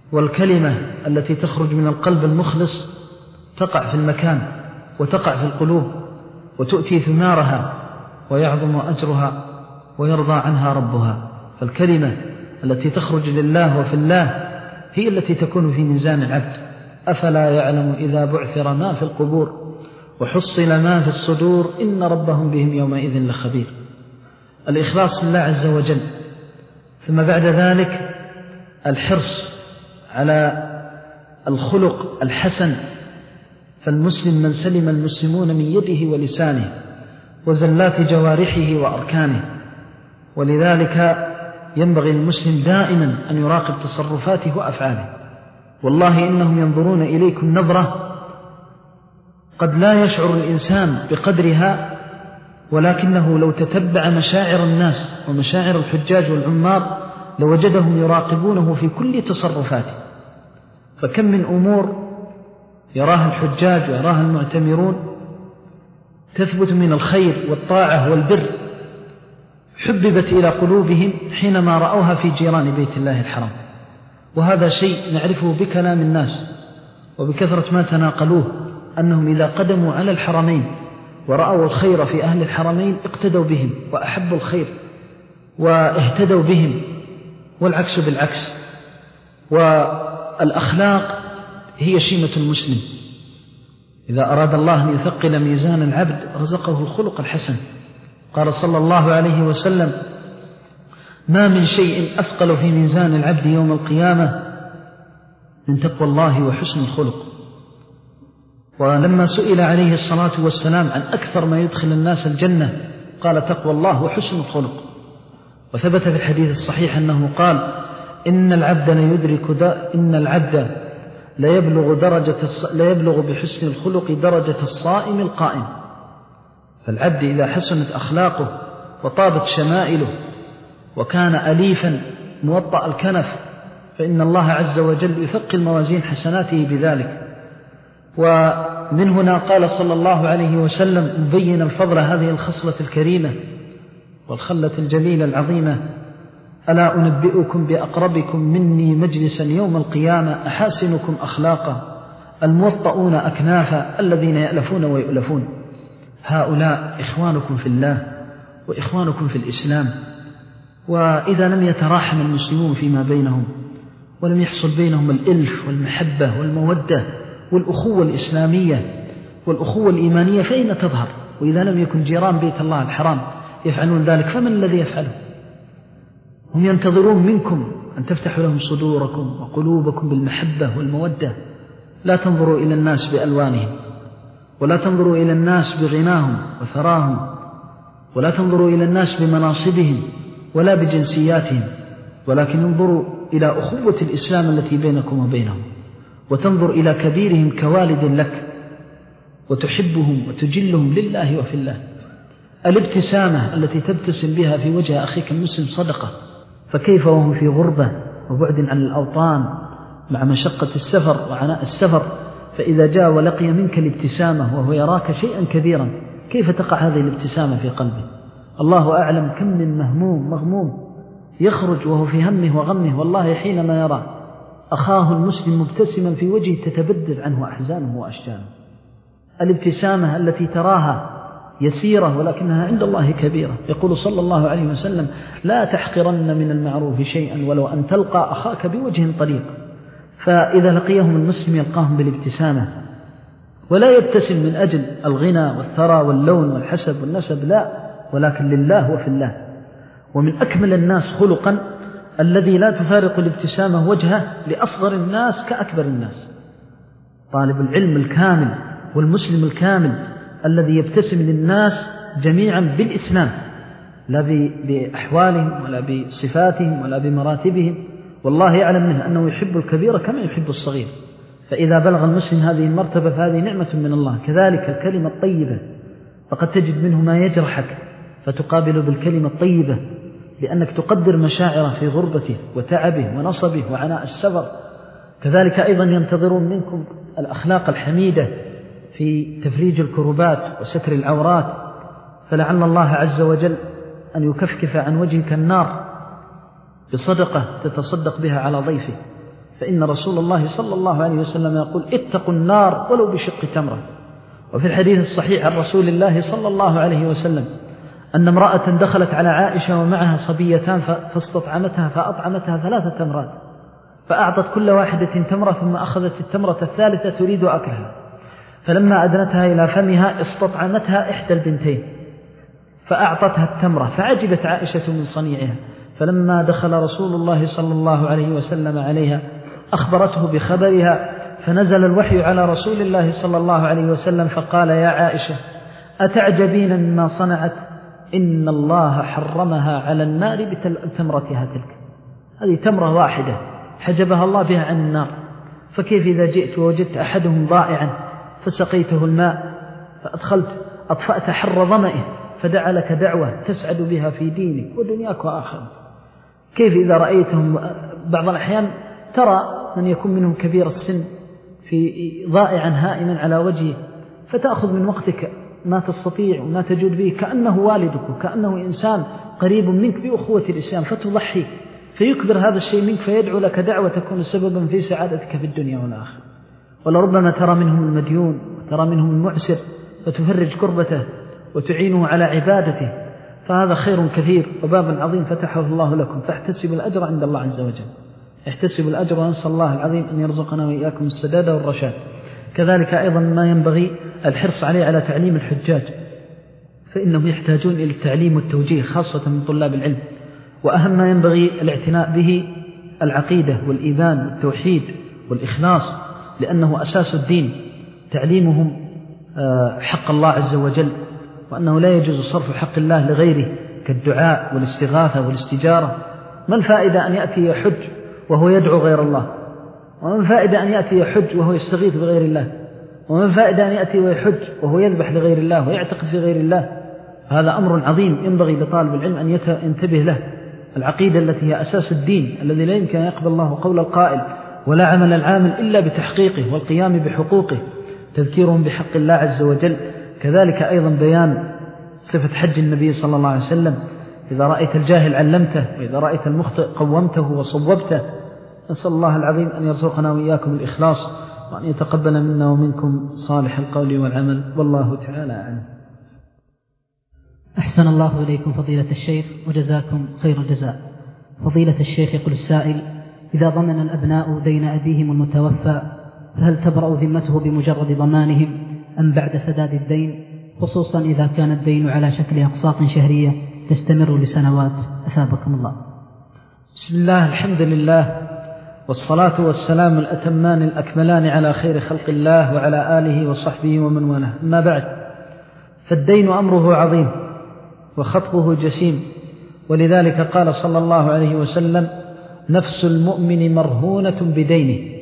S2: والكلمة التي تخرج من القلب المخلص تقع في المكان وتقع في القلوب وتؤتي ثمارها ويعظم أجرها ويرضى عنها ربها. فالكلمة التي تخرج لله وفي الله هي التي تكون في ميزان العبد. أفلا يعلم إذا بعثر ما في القبور وحصل ما في الصدور إن ربهم بهم يومئذ لخبير. الإخلاص لله عز وجل. ثم بعد ذلك الحرص على الخلق الحسن، فالمسلم من سلم المسلمون من يده ولسانه وزلات جوارحه وأركانه، ولذلك ينبغي المسلم دائما أن يراقب تصرفاته وأفعاله. والله إنهم ينظرون إليكم نظرة قد لا يشعر الإنسان بقدرها، ولكنه لو تتبع مشاعر الناس ومشاعر الحجاج والعمار لوجدهم يراقبونه في كل تصرفاته. فكم من أمور يراها الحجاج ويراها المعتمرون تثبت من الخير والطاعة والبر حببت إلى قلوبهم حينما رأوها في جيران بيت الله الحرام. وهذا شيء نعرفه بكلام الناس وبكثرة ما تناقلوه، أنهم إذا قدموا على الحرمين ورأوا الخير في أهل الحرمين اقتدوا بهم وأحبوا الخير واهتدوا بهم، والعكس بالعكس. والأخلاق هي شيمة المسلم. إذا أراد الله أن يثقل ميزان العبد رزقه الخلق الحسن. قال صلى الله عليه وسلم: ما من شيء أثقل في ميزان العبد يوم القيامة من تقوى الله وحسن الخلق. ولما سئل عليه الصلاة والسلام عن أكثر ما يدخل الناس الجنة قال: تقوى الله وحسن الخلق. وثبت في الحديث الصحيح أنه قال: إن العبد لا يدرك إن العبد لا يبلغ درجة لا يبلغ بحسن الخلق درجة الصائم القائم. فالعبد إذا حسنت أخلاقه وطابت شمائله وكان أليفا موطأ الكنف فإن الله عز وجل يثقل موازين حسناته بذلك. ومن هنا قال صلى الله عليه وسلم مبين الفضل هذه الخصلة الكريمة والخلة الجليلة العظيمة: ألا أنبئكم بأقربكم مني مجلسا يوم القيامة أحاسنكم أخلاقا الموطؤون أكنافا الذين يألفون ويؤلفون. هؤلاء إخوانكم في الله وإخوانكم في الإسلام. وإذا لم يتراحم المسلمون فيما بينهم ولم يحصل بينهم الإلف والمحبة والمودة والأخوة الإسلامية والأخوة الإيمانية فأين تظهر؟ وإذا لم يكن جيران بيت الله الحرام يفعلون ذلك فمن الذي يفعله؟ هم ينتظرون منكم أن تفتحوا لهم صدوركم وقلوبكم بالمحبة والمودة. لا تنظروا إلى الناس بألوانهم، ولا تنظروا إلى الناس بغناهم وثراهم، ولا تنظروا إلى الناس بمناصبهم ولا بجنسياتهم، ولكن انظروا إلى أخوة الإسلام التي بينكم وبينهم، وتنظر إلى كبيرهم كوالد لك وتحبهم وتجلهم لله وفي الله. الابتسامة التي تبتسم بها في وجه أخيك المسلم صدقة، فكيف وهم في غربة وبعد عن الأوطان مع مشقة السفر وعناء السفر، فإذا جاء ولقي منك الابتسامة وهو يراك شيئا كبيرا كيف تقع هذه الابتسامة في قلبه؟ الله أعلم كم من مهموم مغموم يخرج وهو في همه وغمه، والله حينما يرى أخاه المسلم مبتسما في وجهه تتبدد عنه أحزانه وأشجانه. الابتسامة التي تراها يسيرة ولكنها عند الله كبيرة. يقول صلى الله عليه وسلم: لا تحقرن من المعروف شيئا ولو أن تلقى أخاك بوجه طليق. فإذا لقيهم المسلم يلقاهم بالابتسامة، ولا يبتسم من أجل الغنى والثرى واللون والحسب والنسب، لا، ولكن لله وفي الله. ومن أكمل الناس خلقا الذي لا تفارق الابتسامة وجهه لأصغر الناس كأكبر الناس. طالب العلم الكامل والمسلم الكامل الذي يبتسم للناس جميعا بالإسلام، لا بأحوالهم ولا بصفاتهم ولا بمراتبهم، والله يعلم منه أنه يحب الكبير كما يحب الصغير. فإذا بلغ المسلم هذه المرتبة فهذه نعمة من الله. كذلك الكلمة الطيبة، فقد تجد منه ما يجرحك فتقابله بالكلمة الطيبة لأنك تقدر مشاعره في غربته وتعبه ونصبه وعناء السفر. كذلك أيضا ينتظرون منكم الأخلاق الحميدة في تفريج الكربات وستر العورات، فلعل الله عز وجل أن يكفكف عن وجهك النار بصدقة تتصدق بها على ضيفه. فإن رسول الله صلى الله عليه وسلم يقول اتقوا النار ولو بشق تمرة. وفي الحديث الصحيح عن رسول الله صلى الله عليه وسلم أن امرأة دخلت على عائشة ومعها صبيتان فاستطعمتها فأطعمتها ثلاثة تمرات، فأعطت كل واحدة تمرة ثم أخذت التمرة الثالثة تريد أكلها، فلما أدنتها إلى فمها استطعمتها إحدى البنتين فأعطتها التمرة، فعجبت عائشة من صنيعها، فلما دخل رسول الله صلى الله عليه وسلم عليها أخبرته بخبرها، فنزل الوحي على رسول الله صلى الله عليه وسلم فقال يا عائشة أتعجبين مما صنعت؟ إن الله حرمها على النار بتمرتها تلك. هذه تمرة واحدة حجبها الله بها عن النار، فكيف إذا جئت ووجدت أحدهم ضائعا فسقيته الماء فأدخلت أطفأت حر ظمئه فدعا لك دعوة تسعد بها في دينك ودنياك وآخرك؟ كيف إذا رأيتهم بعض الأحيان ترى من يكون منهم كبير السن في ضائعا هائما على وجهه، فتأخذ من وقتك ما تستطيع وما تجود به كأنه والدك وكأنه إنسان قريب منك بأخوة الإسلام، فتضحي فيكبر هذا الشيء منك فيدعو لك دعوة تكون سببا في سعادتك في الدنيا والآخرة. ولربما ترى منهم المديون وترى منهم المعسر فتفرج كربته وتعينه على عبادته، فهذا خير كثير وباب عظيم فتحه الله لكم، فاحتسبوا الأجر عند الله عز وجل، احتسبوا الأجر ونسأل الله العظيم أن يرزقنا وإياكم السداد والرشاد. كذلك أيضا ما ينبغي الحرص عليه على تعليم الحجاج، فإنهم يحتاجون إلى التعليم والتوجيه خاصة من طلاب العلم، وأهم ما ينبغي الاعتناء به العقيدة والإيمان والتوحيد والإخلاص، لأنه أساس الدين، تعليمهم حق الله عز وجل، وأنه لا يجوز صرف حق الله لغيره كالدعاء والاستغاثة والاستجارة. ما الفائدة أن يأتي يحج وهو يدعو غير الله؟ وما الفائدة أن يأتي يحج وهو يستغيث بغير الله؟ وما الفائدة أن يأتي ويحج وهو يذبح لغير الله ويعتقد في غير الله؟ هذا أمر عظيم ينبغي لطالب العلم أن ينتبه له. العقيدة التي هي أساس الدين الذي لا يمكن أن يقبل الله قول القائل ولا عمل العامل إلا بتحقيقه والقيام بحقوقه، تذكيرهم بحق الله عز وجل. كذلك أيضا بيان صفة حج النبي صلى الله عليه وسلم، إذا رأيت الجاهل علمته وإذا رأيت المخطئ قومته وصوبته. نسأل الله العظيم أن يرزقنا وإياكم الإخلاص وأن يتقبل منا ومنكم صالح القول والعمل، والله تعالى أعلم.
S3: أحسن الله إليكم فضيلة الشيخ وجزاكم خير الجزاء. فضيلة الشيخ يقول السائل: إذا ضمن الأبناء دين أبيهم المتوفى فهل تبرأ ذمته بمجرد ضمانهم أم بعد سداد الدين، خصوصا إذا كان الدين على شكل أقساط شهرية تستمر لسنوات؟ أثابكم الله.
S2: بسم الله، الحمد لله، والصلاة والسلام الأتمان الأكملان على خير خلق الله وعلى آله وصحبه ومن والاه، أما بعد، فالدين أمره عظيم وخطبه جسيم، ولذلك قال صلى الله عليه وسلم: نفس المؤمن مرهونة بدينه.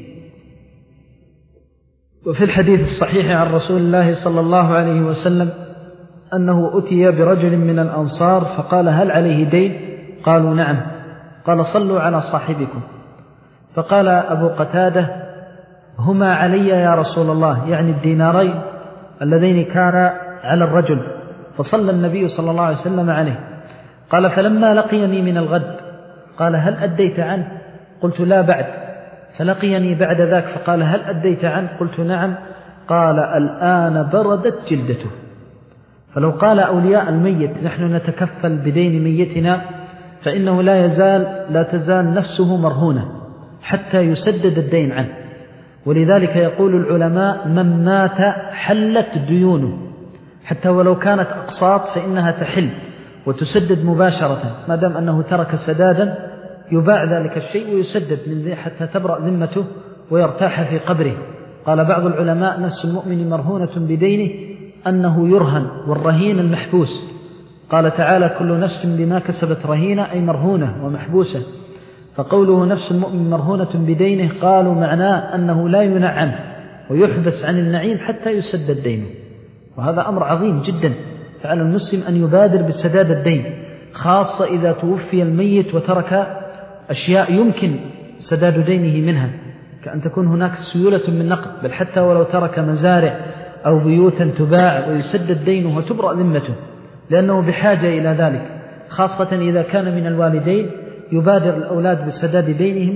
S2: وفي الحديث الصحيح عن رسول الله صلى الله عليه وسلم أنه أتي برجل من الأنصار فقال: هل عليه دين؟ قالوا: نعم. قال: صلوا على صاحبكم. فقال أبو قتادة: هما علي يا رسول الله، يعني الدينارين اللذين كان على الرجل. فصلى النبي صلى الله عليه وسلم عليه. قال: فلما لقيني من الغد قال: هل أديت عنه؟ قلت: لا بعد. فلقيني بعد ذاك فقال: هل أديت عنه؟ قلت: نعم. قال: الآن بردت جلدته. فلو قال أولياء الميت: نحن نتكفل بدين ميتنا، فإنه لا يزال لا تزال نفسه مرهونة حتى يسدد الدين عنه. ولذلك يقول العلماء: من مات حلت ديونه، حتى ولو كانت أقساط فإنها تحل وتسدد مباشرة، ما دام أنه ترك سدادا يباع ذلك الشيء ويسدد من ذي حتى تبرأ ذمته ويرتاح في قبره. قال بعض العلماء: نفس المؤمن مرهونة بدينه، أنه يرهن، والرهين المحبوس. قال تعالى: كل نفس بما كسبت رهينة، أي مرهونة ومحبوسة. فقوله نفس المؤمن مرهونة بدينه قالوا معناه أنه لا ينعم ويحبس عن النعيم حتى يسدد دينه، وهذا أمر عظيم جدا. فعلى المسلم أن يبادر بسداد الدين، خاصة إذا توفي الميت وترك أشياء يمكن سداد دينه منها، كأن تكون هناك سيولة من نقد، بل حتى ولو ترك مزارع أو بيوتا تباع ويسدد دينه وتبرأ ذمته، لأنه بحاجة إلى ذلك، خاصة إذا كان من الوالدين. يبادر الأولاد بسداد دينهم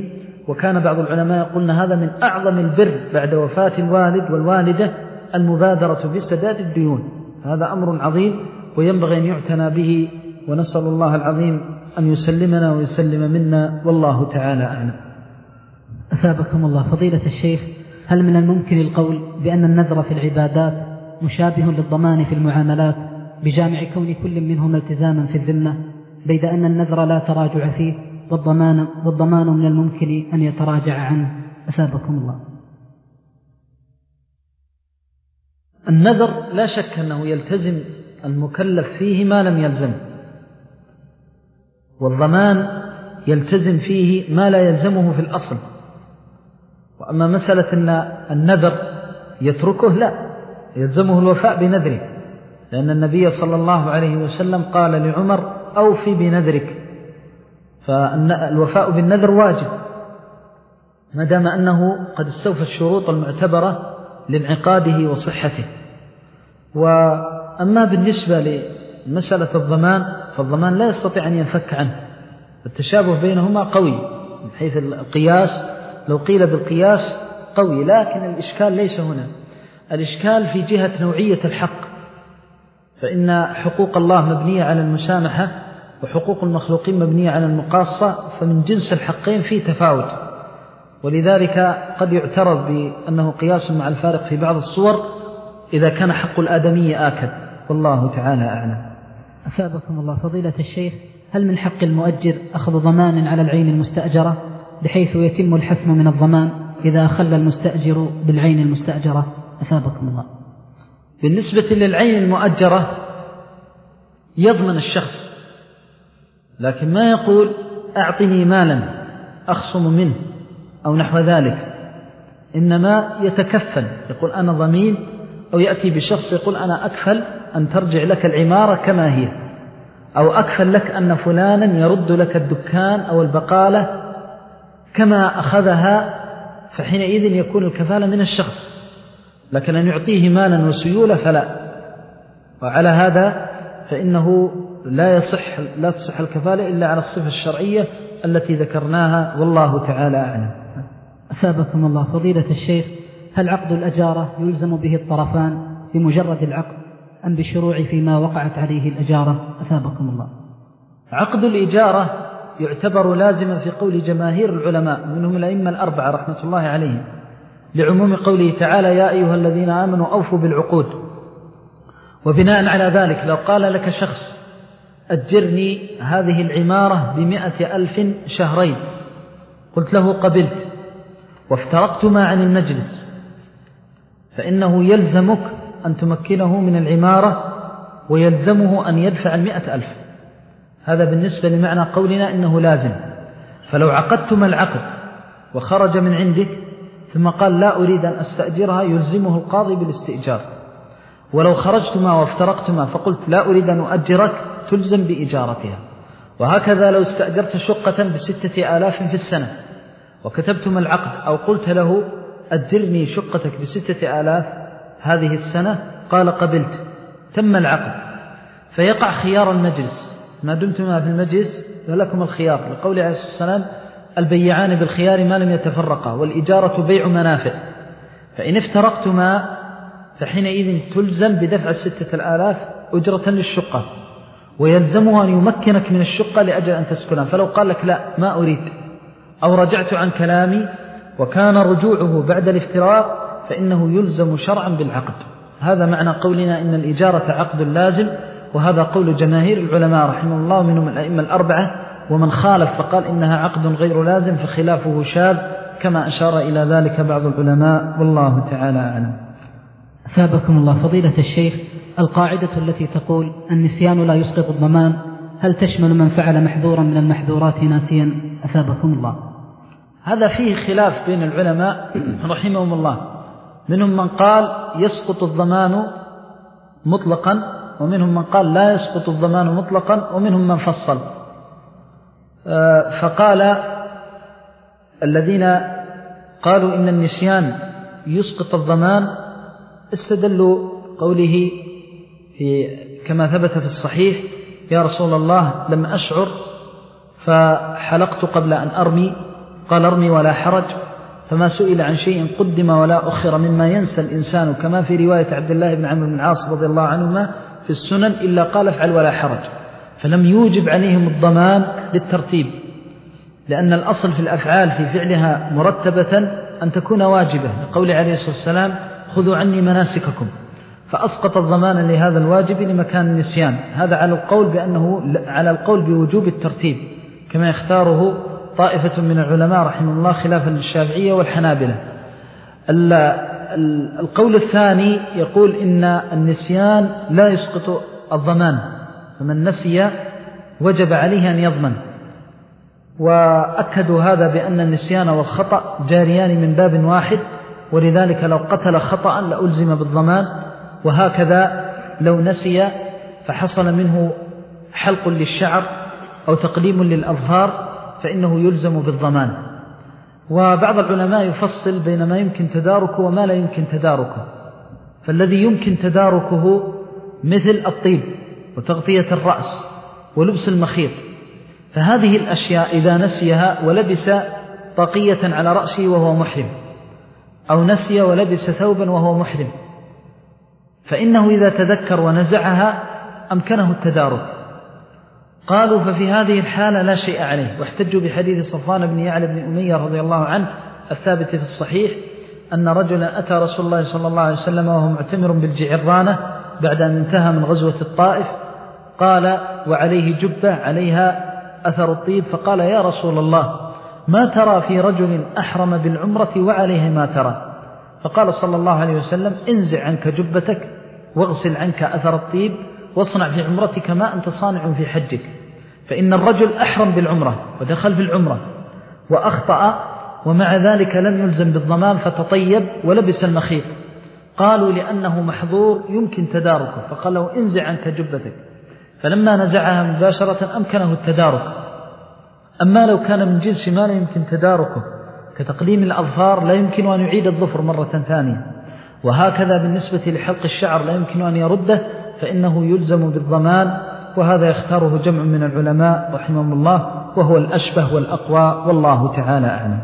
S2: وكان بعض العلماء يقولون هذا من أعظم البر بعد وفاة الوالد والوالدة المبادرة بسداد الديون. هذا أمر عظيم وينبغي أن يعتنى به، ونسأل الله العظيم أن يسلمنا ويسلم منا، والله تعالى أعلم.
S3: أثابكم الله. فضيلة الشيخ، هل من الممكن القول بأن النذر في العبادات مشابه للضمان في المعاملات بجامع كون كل منهما التزاما في الذمة، بيد أن النذر لا تراجع فيه والضمان, والضمان من الممكن أن يتراجع عنه؟ أثابكم الله.
S2: النذر لا شك أنه يلتزم المكلف فيه ما لم يلزم، والضمان يلتزم فيه ما لا يلزمه في الأصل. وأما مسألة أن النذر يتركه، لا، يلزمه الوفاء بنذره، لأن النبي صلى الله عليه وسلم قال لعمر: أوفي بنذرك. فالوفاء بالنذر واجب ما دام أنه قد استوفى الشروط المعتبرة لانعقاده وصحته. وأما بالنسبة لمسألة الضمان، فالضمان لا يستطيع أن ينفك عنه، التشابه بينهما قوي من حيث القياس، لو قيل بالقياس قوي، لكن الإشكال ليس هنا، الإشكال في جهة نوعية الحق، فإن حقوق الله مبنية على المسامحة وحقوق المخلوقين مبنية على المقاصة، فمن جنس الحقين في تفاوت، ولذلك قد يعترض بأنه قياس مع الفارق في بعض الصور إذا كان حق الآدمي آكد، والله تعالى أعلم.
S3: أثابكم الله. فضيلة الشيخ، هل من حق المؤجر أخذ ضمان على العين المستأجرة بحيث يتم الحسم من الضمان إذا أخل المستأجر بالعين المستأجرة؟ أثابكم الله.
S2: بالنسبة للعين المؤجرة يضمن الشخص، لكن ما يقول أعطني مالا أخصم منه أو نحو ذلك، إنما يتكفل، يقول أنا ضمين، أو يأتي بشخص يقول أنا أكفل أن ترجع لك العمارة كما هي، أو أكفل لك أن فلانا يرد لك الدكان أو البقالة كما أخذها، فحينئذ يكون الكفالة من الشخص، لكن أن يعطيه مالا وسيولة فلا. وعلى هذا فإنه لا يصح لا تصح الكفالة إلا على الصفة الشرعية التي ذكرناها، والله تعالى أعلم.
S3: أثابكم الله. فضيلة الشيخ، هل عقد الأجارة يلزم به الطرفان بمجرد العقد أم بالشروع فيما وقعت عليه الأجارة؟ أثابكم الله.
S2: عقد الإجارة يعتبر لازما في قول جماهير العلماء منهم الأئمة الأربعة رحمة الله عليهم، لعموم قوله تعالى: يا أيها الذين آمنوا أوفوا بالعقود. وبناء على ذلك لو قال لك شخص: أجرني هذه العمارة بمئة ألف شهرين، قلت له قبلت، وافترقتما عن المجلس، فإنه يلزمك أن تمكنه من العمارة ويلزمه أن يدفع المئة ألف. هذا بالنسبة لمعنى قولنا إنه لازم. فلو عقدتما العقد وخرج من عندك ثم قال لا أريد أن أستأجرها، يلزمه القاضي بالاستئجار. ولو خرجتما وافترقتما فقلت لا أريد أن أؤجرك، تلزم بإجارتها. وهكذا لو استأجرت شقة بستة آلاف في السنة وكتبتما العقد، أو قلت له أجرني شقتك بستة آلاف هذه السنة، قال قبلت، تم العقد، فيقع خيار المجلس، ما دمتما في المجلس فلكم الخيار، لقول عليه الصلاة والسلام: البيعان بالخيار ما لم يتفرقا، والإجارة بيع منافع. فإن افترقتما فحينئذ تلزم بدفع الستة الآلاف أجرة للشقة، ويلزمها أن يمكنك من الشقة لأجل أن تسكنها. فلو قال لك لا ما أريد، أو رجعت عن كلامي وكان رجوعه بعد الافتراق، فإنه يلزم شرعا بالعقد. هذا معنى قولنا إن الإجارة عقد لازم، وهذا قول جماهير العلماء رحمه الله منهم الأئمة الأربعة، ومن خالف فقال إنها عقد غير لازم فخلافه شاذ، كما أشار إلى ذلك بعض العلماء، والله تعالى أعلم.
S3: أثابكم الله. فضيلة الشيخ، القاعدة التي تقول النسيان لا يسقط الضمان، هل تشمل من فعل محذورا من المحذورات ناسيا؟ أثابكم الله.
S2: هذا فيه خلاف بين العلماء رحمهم الله، منهم من قال يسقط الضمان مطلقا، ومنهم من قال لا يسقط الضمان مطلقا، ومنهم من فصل. فقال الذين قالوا إن النسيان يسقط الضمان استدلوا قوله في كما ثبت في الصحيح: يا رسول الله لم أشعر فحلقت قبل أن أرمي، قال ارمي ولا حرج، فما سئل عن شيء قدم ولا أخر مما ينسى الإنسان كما في رواية عبد الله بن عمرو بن العاص رضي الله عنهما في السنن إلا قال افعل ولا حرج، فلم يوجب عليهم الضمان للترتيب، لأن الأصل في الأفعال في فعلها مرتبة أن تكون واجبة، لقول عليه الصلاة والسلام خذوا عني مناسككم، فأسقط الضمان لهذا الواجب لمكان النسيان. هذا على القول بأنه على القول بوجوب الترتيب كما يختاره طائفة من العلماء رحمه الله خلافا للشافعية والحنابلة. القول الثاني يقول إن النسيان لا يسقط الضمان، فمن نسي وجب عليه أن يضمن، وأكدوا هذا بأن النسيان والخطأ جاريان من باب واحد، ولذلك لو قتل خطأ لألزم بالضمان، وهكذا لو نسي فحصل منه حلق للشعر أو تقليم للأظهار فإنه يلزم بالضمان. وبعض العلماء يفصل بين ما يمكن تداركه وما لا يمكن تداركه، فالذي يمكن تداركه مثل الطيب وتغطية الرأس ولبس المخيط، فهذه الأشياء إذا نسيها ولبس طاقية على رأسه وهو محرم، أو نسي ولبس ثوبا وهو محرم، فإنه إذا تذكر ونزعها أمكنه التدارك. قالوا ففي هذه الحالة لا شيء عليه، واحتجوا بحديث صفوان بن يعلى بن أمية رضي الله عنه الثابت في الصحيح أن رجلا أتى رسول الله صلى الله عليه وسلم وهو معتمر بالجعرانة بعد أن انتهى من غزوة الطائف، قال وعليه جبة عليها أثر الطيب، فقال يا رسول الله ما ترى في رجل أحرم بالعمرة وعليه ما ترى؟ فقال صلى الله عليه وسلم انزع عنك جبتك واغسل عنك أثر الطيب واصنع في عمرتك ما أنت صانع في حجك، فإن الرجل أحرم بالعمرة ودخل في العمرة وأخطأ ومع ذلك لم يلزم بالضمان فتطيب ولبس المخيط. قالوا لأنه محظور يمكن تداركه، فقال له انزع عنك جبتك، فلما نزعها مباشرة أمكنه التدارك. أما لو كان من جنس ما لا يمكن تداركه كتقليم الأظفار لا يمكن أن يعيد الظفر مرة ثانية، وهكذا بالنسبة لحلق الشعر لا يمكن أن يرده فإنه يلزم بالضمان، وهذا يختاره جمع من العلماء رحمهم الله وهو الأشبه والأقوى، والله تعالى أعلم.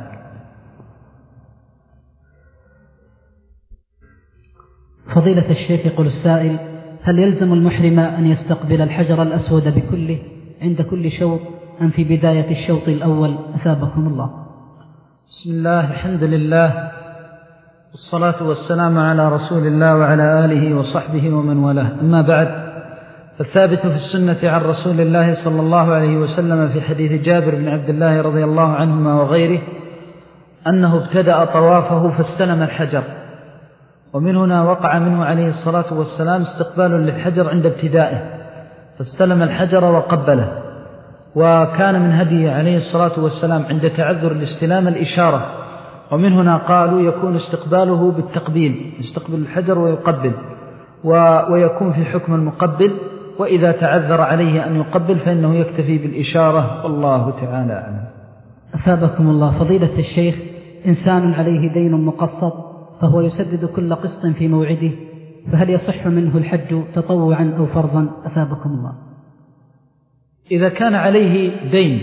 S3: فضيلة الشيخ يقول السائل هل يلزم المحرم أن يستقبل الحجر الأسود بكله عند كل شوط أم في بداية الشوط الأول؟ أثابكم الله.
S2: بسم الله، الحمد لله، والصلاة والسلام على رسول الله وعلى آله وصحبه ومن والاه، أما بعد، فالثابت في السنة عن رسول الله صلى الله عليه وسلم في حديث جابر بن عبد الله رضي الله عنهما وغيره أنه ابتدأ طوافه فاستلم الحجر، ومن هنا وقع منه عليه الصلاة والسلام استقبال للحجر عند ابتدائه، فاستلم الحجر وقبله. وكان من هديه عليه الصلاة والسلام عند تعذر الاستلام الإشارة، ومن هنا قالوا يكون استقباله بالتقبيل، يستقبل الحجر ويقبل، ويكون في حكم المقبل، وإذا تعذر عليه أن يقبل فإنه يكتفي بالإشارة، والله تعالى أعلم.
S3: أثابكم الله. فضيلة الشيخ، إنسان عليه دين مقسط فهو يسدد كل قسط في موعده، فهل يصح منه الحج تطوعا أو فرضا؟ أثابكم الله.
S2: إذا كان عليه دين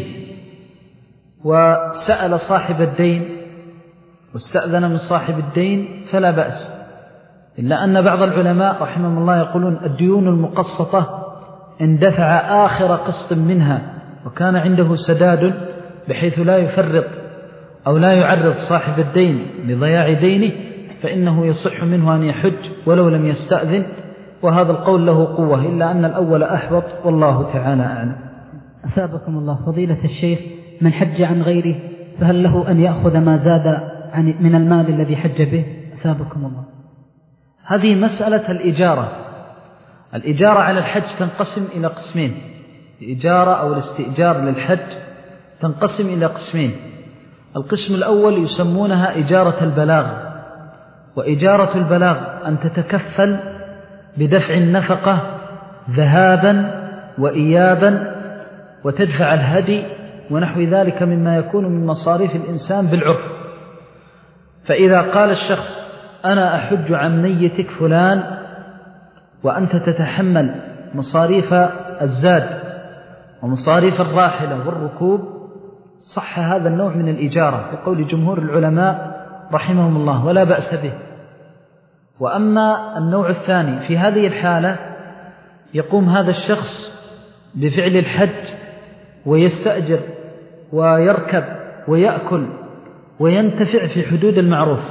S2: وسأل صاحب الدين واستأذن من صاحب الدين فلا بأس، إلا أن بعض العلماء رحمهم الله يقولون الديون المقسطة إن دفع آخر قسط منها وكان عنده سداد بحيث لا يفرط أو لا يعرض صاحب الدين لضياع دينه فإنه يصح منه أن يحج ولو لم يستأذن، وهذا القول له قوة، إلا أن الأول أحوط، والله تعالى أعلم.
S3: أثابكم الله. فضيلة الشيخ، من حج عن غيره فهل له أن يأخذ ما زاد عن من المال الذي حج به؟ أثابكم الله.
S2: هذه مسألة الإجارة. الإجارة على الحج تنقسم إلى قسمين، الإجارة أو الاستئجار للحج تنقسم إلى قسمين. القسم الأول يسمونها إجارة البلاغ، وإجارة البلاغ أن تتكفل بدفع النفقة ذهابا وإيابا وتدفع الهدي ونحو ذلك مما يكون من مصاريف الإنسان بالعرف. فإذا قال الشخص أنا أحج عن ميتك فلان وأنت تتحمل مصاريف الزاد ومصاريف الراحلة والركوب، صح هذا النوع من الإجارة بقول جمهور العلماء رحمهم الله ولا بأس به. وأما النوع الثاني في هذه الحالة يقوم هذا الشخص بفعل الحج ويستأجر ويركب ويأكل وينتفع في حدود المعروف،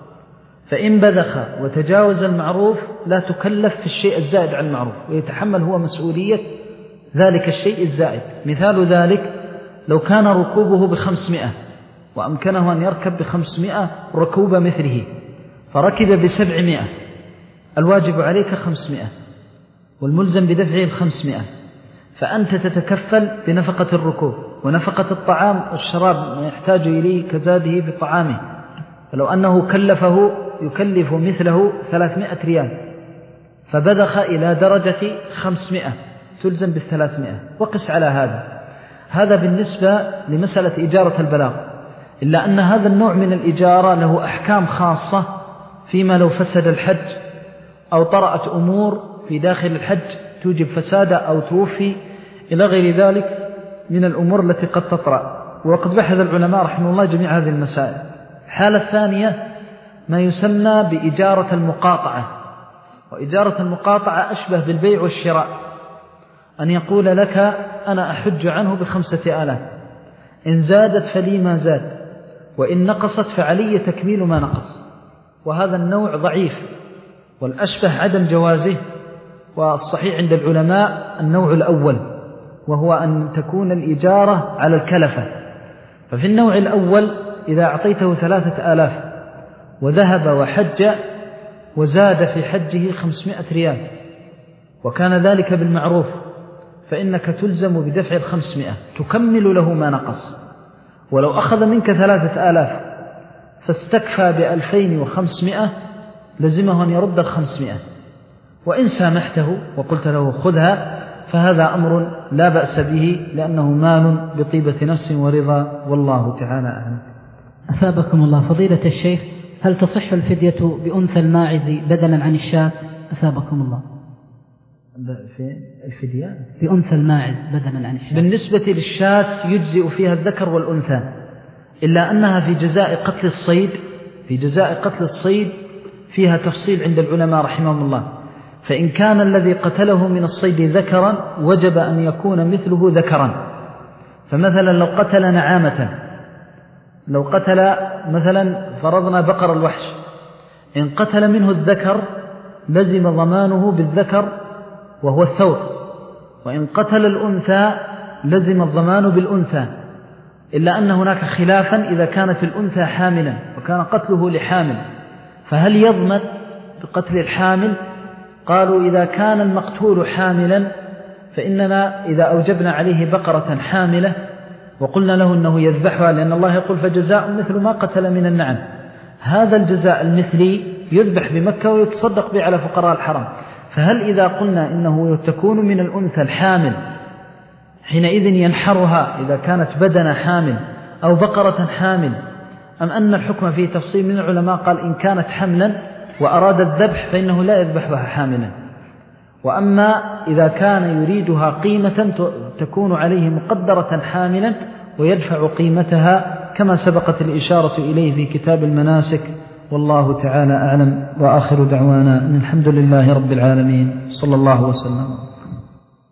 S2: فإن بذخ وتجاوز المعروف لا تكلف في الشيء الزائد عن المعروف ويتحمل هو مسؤولية ذلك الشيء الزائد. مثال ذلك لو كان ركوبه بخمسمائة وأمكنه أن يركب بخمسمائة ركوب مثله فركب بسبعمائة، الواجب عليك خمسمائة والملزم بدفعه الخمسمائة، فأنت تتكفل بنفقة الركوب ونفقة الطعام والشراب ما يحتاج إليه كزاده بطعامه. فلو أنه كلفه يكلف مثله ثلاثمائة ريال فبذخ إلى درجة خمسمائة تلزم بالثلاثمائة. وقس على هذا. هذا بالنسبة لمسألة إجارة البلاغ، إلا أن هذا النوع من الإجارة له أحكام خاصة فيما لو فسد الحج أو طرأت أمور في داخل الحج توجب فساده أو توفي إلى غير ذلك من الأمور التي قد تطرأ، وقد بحث العلماء رحمه الله جميع هذه المسائل. الحالة الثانية ما يسمى بإجارة المقاطعة، وإجارة المقاطعة أشبه بالبيع والشراء، أن يقول لك أنا أحج عنه بخمسة آلاف، إن زادت فلي ما زاد وإن نقصت فعلي تكميل ما نقص. وهذا النوع ضعيف والأشبه عدم جوازه، والصحيح عند العلماء النوع الأول وهو أن تكون الإجارة على الكلفة. ففي النوع الأول إذا أعطيته ثلاثة آلاف وذهب وحج وزاد في حجه خمسمائة ريال وكان ذلك بالمعروف فإنك تلزم بدفع الخمسمائة تكمل له ما نقص. ولو أخذ منك ثلاثة آلاف فاستكفى بألفين وخمسمائة لزمه أن يرد الخمسمائة، وإن سامحته وقلت له خذها فهذا أمر لا بأس به لأنه مال بطيبة نفس ورضا، والله تعالى أعلم.
S3: أثابكم الله. فضيلة الشيخ، هل تصح الفدية بأنثى الماعز بدلا عن الشاة؟ أثابكم الله.
S2: في الفدية
S3: بأنثى الماعز بدلا عن الشاة.
S2: بالنسبة للشاة يجزئ فيها الذكر والأنثى، إلا أنها في جزاء قتل الصيد في جزاء قتل الصيد فيها تفصيل عند العلماء رحمهم الله. فإن كان الذي قتله من الصيد ذكرا وجب أن يكون مثله ذكرا. فمثلا لو قتل نعامة، لو قتل مثلا فرضنا بقر الوحش، إن قتل منه الذكر لزم ضمانه بالذكر وهو الثور، وإن قتل الأنثى لزم الضمان بالأنثى، إلا أن هناك خلافا إذا كانت الأنثى حاملا وكان قتله لحامل فهل يضمن بقتل الحامل؟ قالوا إذا كان المقتول حاملا فإننا إذا أوجبنا عليه بقرة حاملة وقلنا له أنه يذبحها، لأن الله يقول فجزاء مثل ما قتل من النعم، هذا الجزاء المثلي يذبح بمكة ويتصدق به على فقراء الحرم. فهل إذا قلنا إنه تكون من الأنثى الحامل حينئذ ينحرها إذا كانت بدن حامل أو بقرة حامل، أم أن الحكم فيه تفصيل؟ من العلماء قال إن كانت حملا وأراد الذبح فإنه لا يذبحها حاملا، وأما إذا كان يريدها قيمة تكون عليه مقدرة حاملا ويدفع قيمتها كما سبقت الإشارة إليه في كتاب المناسك، والله تعالى أعلم. وآخر دعوانا أن الحمد لله رب العالمين، صلى الله وسلم.